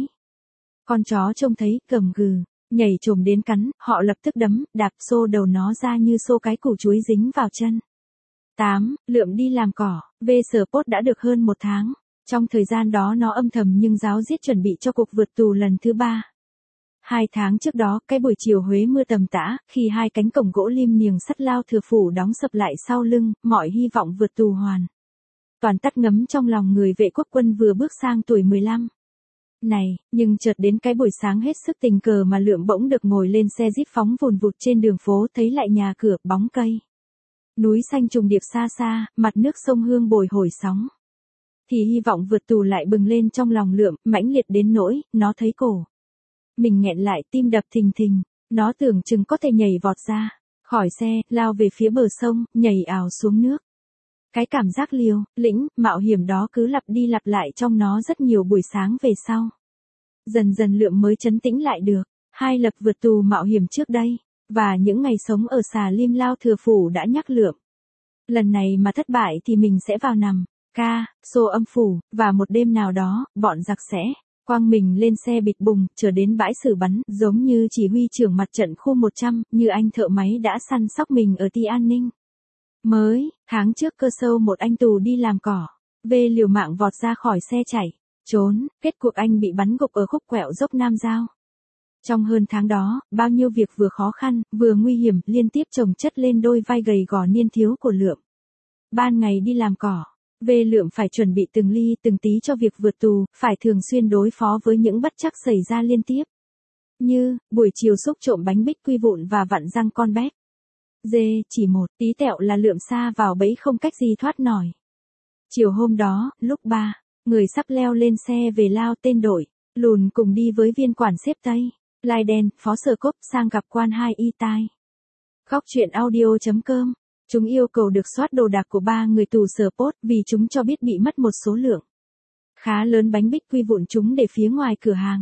Con chó trông thấy, gầm gừ, nhảy chồm đến cắn, họ lập tức đấm, đạp xô đầu nó ra như xô cái củ chuối dính vào chân. 8. Lượm đi làm cỏ, về Sở Pốt đã được hơn 1 tháng. Trong thời gian đó nó âm thầm nhưng ráo riết chuẩn bị cho cuộc vượt tù lần thứ 3. 2 tháng trước đó, cái buổi chiều Huế mưa tầm tã, khi 2 cánh cổng gỗ lim niềng sắt lao thừa phủ đóng sập lại sau lưng, mọi hy vọng vượt tù hoàn toàn tắt ngấm trong lòng người vệ quốc quân vừa bước sang tuổi 15. Này, nhưng chợt đến cái buổi sáng hết sức tình cờ mà Lượm bỗng được ngồi lên xe jeep phóng vùn vụt trên đường phố, thấy lại nhà cửa, bóng cây, núi xanh trùng điệp xa xa, mặt nước sông Hương bồi hồi sóng. Thì hy vọng vượt tù lại bừng lên trong lòng Lượm, mãnh liệt đến nỗi, nó thấy cổ mình nghẹn lại, tim đập thình thình, nó tưởng chừng có thể nhảy vọt ra khỏi xe, lao về phía bờ sông, nhảy ào xuống nước. Cái cảm giác liều lĩnh, mạo hiểm đó cứ lặp đi lặp lại trong nó rất nhiều buổi sáng về sau. Dần dần Lượm mới trấn tĩnh lại được. 2 lập vượt tù mạo hiểm trước đây, và những ngày sống ở xà lim lao thừa phủ đã nhắc Lượm. Lần này mà thất bại thì mình sẽ vào nằm xô âm phủ, và một đêm nào đó, bọn giặc sẽ quăng mình lên xe bịt bùng, trở đến bãi xử bắn, giống như chỉ huy trưởng mặt trận khu 100, như anh thợ máy đã săn sóc mình ở Ti An Ninh. Mới, tháng trước cơ sâu một anh tù đi làm cỏ, về liều mạng vọt ra khỏi xe chạy, trốn, kết cuộc anh bị bắn gục ở khúc quẹo dốc Nam Giao. Trong hơn tháng đó, bao nhiêu việc vừa khó khăn, vừa nguy hiểm, liên tiếp chồng chất lên đôi vai gầy gò niên thiếu của Lượm. Ban ngày đi làm cỏ, Về Lượm phải chuẩn bị từng ly từng tí cho việc vượt tù, phải thường xuyên đối phó với những bất trắc xảy ra liên tiếp. Như, buổi chiều xúc trộm bánh bích quy vụn và vặn răng con bét. Chỉ một tí tẹo là Lượm sa vào bẫy không cách gì thoát nổi. Chiều hôm đó, lúc 3 người sắp leo lên xe về Lao tên Đội, Lùn cùng đi với viên quản xếp Tây, Lai Đen, phó sở cốp sang gặp quan 2 y tai. Góc chuyện audio.com. Chúng yêu cầu được soát đồ đạc của 3 người tù sở pốt vì chúng cho biết bị mất một số lượng khá lớn bánh bích quy vụn chúng để phía ngoài cửa hàng.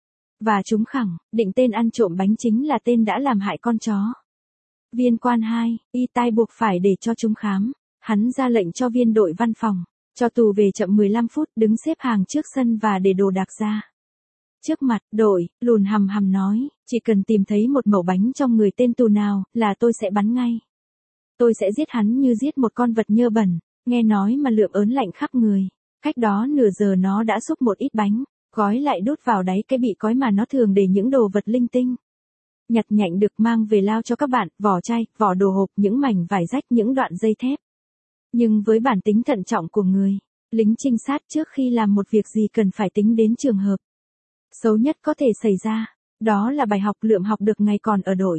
Và chúng khẳng định tên ăn trộm bánh chính là tên đã làm hại con chó. Viên quan 2, y tai buộc phải để cho chúng khám. Hắn ra lệnh cho viên đội văn phòng, cho tù về chậm 15 phút đứng xếp hàng trước sân và để đồ đạc ra. Trước mặt, Đội, Lùn hầm hầm nói, chỉ cần tìm thấy một mẩu bánh trong người tên tù nào, là tôi sẽ bắn ngay. Tôi sẽ giết hắn như giết một con vật nhơ bẩn, nghe nói mà Lượm ớn lạnh khắp người. Cách đó nửa giờ nó đã xúc một ít bánh, gói lại đút vào đáy cái bị cói mà nó thường để những đồ vật linh tinh. Nhặt nhạnh được mang về Lao cho các bạn, vỏ chai, vỏ đồ hộp, những mảnh vải rách, những đoạn dây thép. Nhưng với bản tính thận trọng của người, lính trinh sát trước khi làm một việc gì cần phải tính đến trường hợp xấu nhất có thể xảy ra. Đó là bài học Lượm học được ngày còn ở Đội.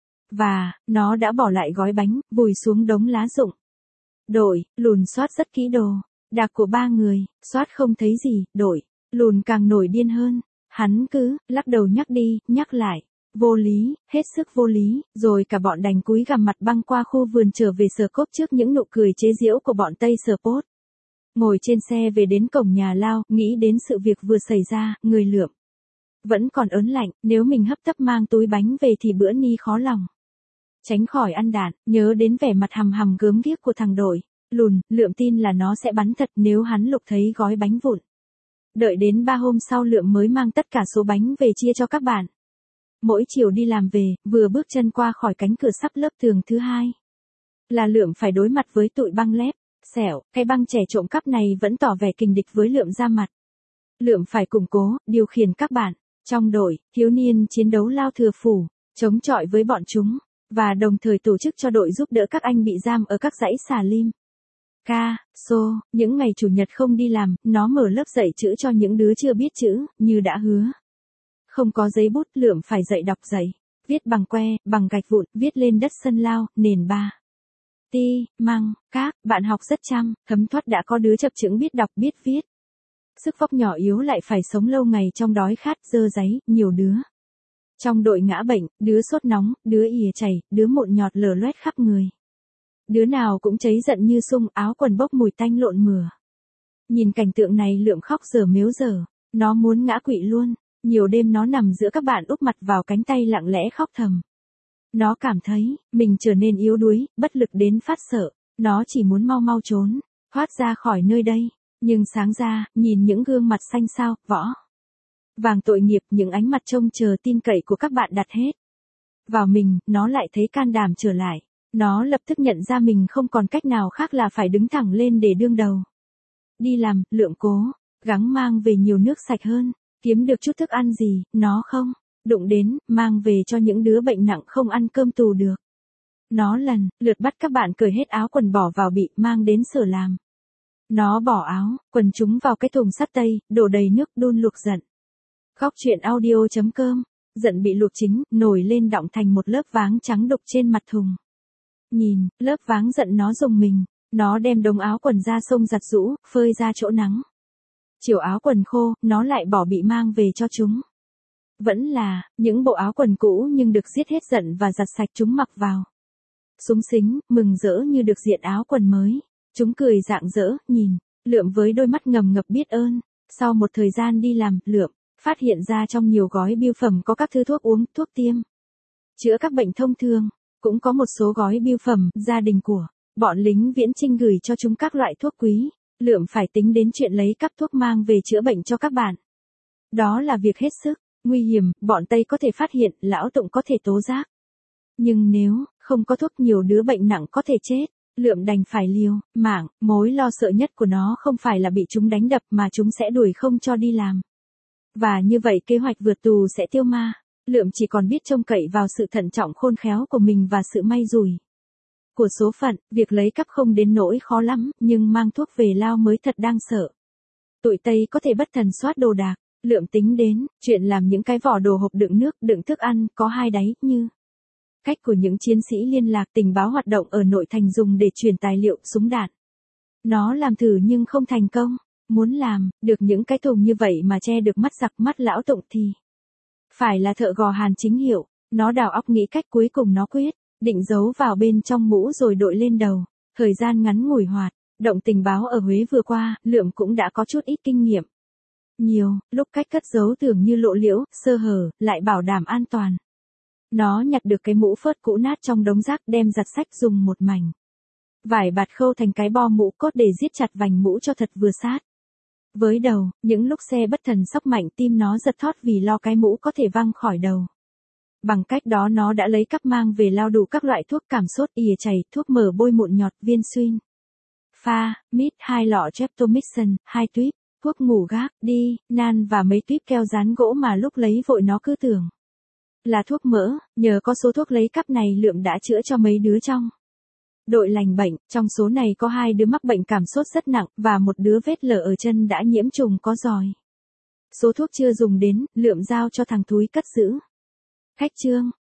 Và, nó đã bỏ lại gói bánh, vùi xuống đống lá rụng. Đội, Lùn soát rất kỹ đồ đạc của 3 người, soát không thấy gì. Đội, Lùn càng nổi điên hơn. Hắn cứ lắc đầu nhắc đi, nhắc lại. Vô lý, hết sức vô lý, rồi cả bọn đành cúi gằm mặt băng qua khu vườn trở về sở cốp trước những nụ cười chế giễu của bọn Tây sở pốt. Ngồi trên xe về đến cổng nhà Lao, nghĩ đến sự việc vừa xảy ra, người Lượm vẫn còn ớn lạnh, nếu mình hấp tấp mang túi bánh về thì bữa ni khó lòng tránh khỏi ăn đạn, nhớ đến vẻ mặt hầm hầm gớm ghiếc của thằng Đội, Lùn, Lượm tin là nó sẽ bắn thật nếu hắn lục thấy gói bánh vụn. Đợi đến 3 hôm sau Lượm mới mang tất cả số bánh về chia cho các bạn. Mỗi chiều đi làm về, vừa bước chân qua khỏi cánh cửa sắp lớp tường thứ 2, là Lượm phải đối mặt với tụi băng lép, xẻo, cái băng trẻ trộm cắp này vẫn tỏ vẻ kình địch với Lượm ra mặt. Lượm phải củng cố, điều khiển các bạn, trong Đội, thiếu niên chiến đấu Lao Thừa Phủ, chống chọi với bọn chúng, và đồng thời tổ chức cho Đội giúp đỡ các anh bị giam ở các dãy xà lim. Những ngày chủ nhật không đi làm, nó mở lớp dạy chữ cho những đứa chưa biết chữ, như đã hứa. Không có giấy bút, Lượm phải dạy đọc dạy, viết bằng que, bằng gạch vụn, viết lên đất sân Lao, nền các bạn học rất chăm, thấm thoát đã có đứa chập chững biết đọc biết viết. Sức vóc nhỏ yếu lại phải sống lâu ngày trong đói khát, dơ dáy, nhiều đứa trong Đội ngã bệnh, đứa sốt nóng, đứa ỉa chảy, đứa mụn nhọt lở loét khắp người. Đứa nào cũng cháy giận như sung, áo quần bốc mùi tanh lộn mửa. Nhìn cảnh tượng này Lượm khóc dở mếu dở, nó muốn ngã quỵ luôn. Nhiều đêm nó nằm giữa các bạn úp mặt vào cánh tay lặng lẽ khóc thầm. Nó cảm thấy, mình trở nên yếu đuối, bất lực đến phát sợ. Nó chỉ muốn mau mau trốn, thoát ra khỏi nơi đây. Nhưng sáng ra, nhìn những gương mặt xanh xao, võ vàng tội nghiệp, những ánh mặt trông chờ tin cậy của các bạn đặt hết vào mình, nó lại thấy can đảm trở lại. Nó lập tức nhận ra mình không còn cách nào khác là phải đứng thẳng lên để đương đầu. Đi làm, Lượm cố gắng mang về nhiều nước sạch hơn. Kiếm được chút thức ăn gì, nó không đụng đến, mang về cho những đứa bệnh nặng không ăn cơm tù được. Nó lần lượt bắt các bạn cởi hết áo quần bỏ vào bị, mang đến sở làm. Nó bỏ áo, quần chúng vào cái thùng sắt tây, đổ đầy nước đun luộc giận. Góc chuyện audio.com. Giận bị luộc chín, nổi lên đọng thành một lớp váng trắng đục trên mặt thùng. Nhìn, lớp váng giận nó rùng mình. Nó đem đống áo quần ra sông giặt rũ, phơi ra chỗ nắng. Chiều áo quần khô, nó lại bỏ bị mang về cho chúng. Vẫn là, những bộ áo quần cũ nhưng được giết hết giận và giặt sạch chúng mặc vào. Súng xính, mừng rỡ như được diện áo quần mới. Chúng cười rạng rỡ, nhìn, Lượm với đôi mắt ngầm ngập biết ơn. Sau một thời gian đi làm, Lượm phát hiện ra trong nhiều gói bưu phẩm có các thứ thuốc uống, thuốc tiêm, chữa các bệnh thông thường. Cũng có một số gói bưu phẩm, gia đình của bọn lính viễn chinh gửi cho chúng các loại thuốc quý. Lượm phải tính đến chuyện lấy cắp thuốc mang về chữa bệnh cho các bạn. Đó là việc hết sức nguy hiểm, bọn Tây có thể phát hiện, lão Tụng có thể tố giác. Nhưng nếu không có thuốc nhiều đứa bệnh nặng có thể chết. Lượm đành phải liều mạng, mối lo sợ nhất của nó không phải là bị chúng đánh đập mà chúng sẽ đuổi không cho đi làm. Và như vậy kế hoạch vượt tù sẽ tiêu ma. Lượm chỉ còn biết trông cậy vào sự thận trọng khôn khéo của mình và sự may rủi của số phận, việc lấy cắp không đến nỗi khó lắm, nhưng mang thuốc về lao mới thật đang sợ. Tụi Tây có thể bất thần soát đồ đạc, Lượm tính đến, chuyện làm những cái vỏ đồ hộp đựng nước, đựng thức ăn, có hai đáy, như cách của những chiến sĩ liên lạc tình báo hoạt động ở nội thành dùng để truyền tài liệu, súng đạn. Nó làm thử nhưng không thành công. Muốn làm được những cái thùng như vậy mà che được mắt giặc, mắt lão Tụng thì phải là thợ gò hàn chính hiệu. Nó đào óc nghĩ cách, cuối cùng nó quyết định giấu vào bên trong mũ rồi đội lên đầu. Thời gian ngắn ngủi hoạt động tình báo ở Huế vừa qua, Lượm cũng đã có chút ít kinh nghiệm. Nhiều lúc cách cất giấu tưởng như lộ liễu, sơ hở, lại bảo đảm an toàn. Nó nhặt được cái mũ phớt cũ nát trong đống rác, đem giặt sách, dùng một mảnh vải bạt khâu thành cái bo mũ cốt để siết chặt vành mũ cho thật vừa sát với đầu. Những lúc xe bất thần sóc mạnh, tim nó giật thót vì lo cái mũ có thể văng khỏi đầu. Bằng cách đó nó đã lấy cắp mang về lao đủ các loại thuốc cảm sốt, ỉa chảy, thuốc mở bôi mụn nhọt, viên xuyên pha, mít, 2 lọ Streptomycin, 2 tuýp thuốc ngủ gác, đi, nan và mấy tuýp keo dán gỗ mà lúc lấy vội nó cứ tưởng là thuốc mỡ. Nhờ có số thuốc lấy cắp này, Lượm đã chữa cho mấy đứa trong đội lành bệnh. Trong số này có 2 đứa mắc bệnh cảm sốt rất nặng, và một đứa vết lở ở chân đã nhiễm trùng có giòi. Số thuốc chưa dùng đến, Lượm giao cho thằng Thúi cất giữ. Khách trương,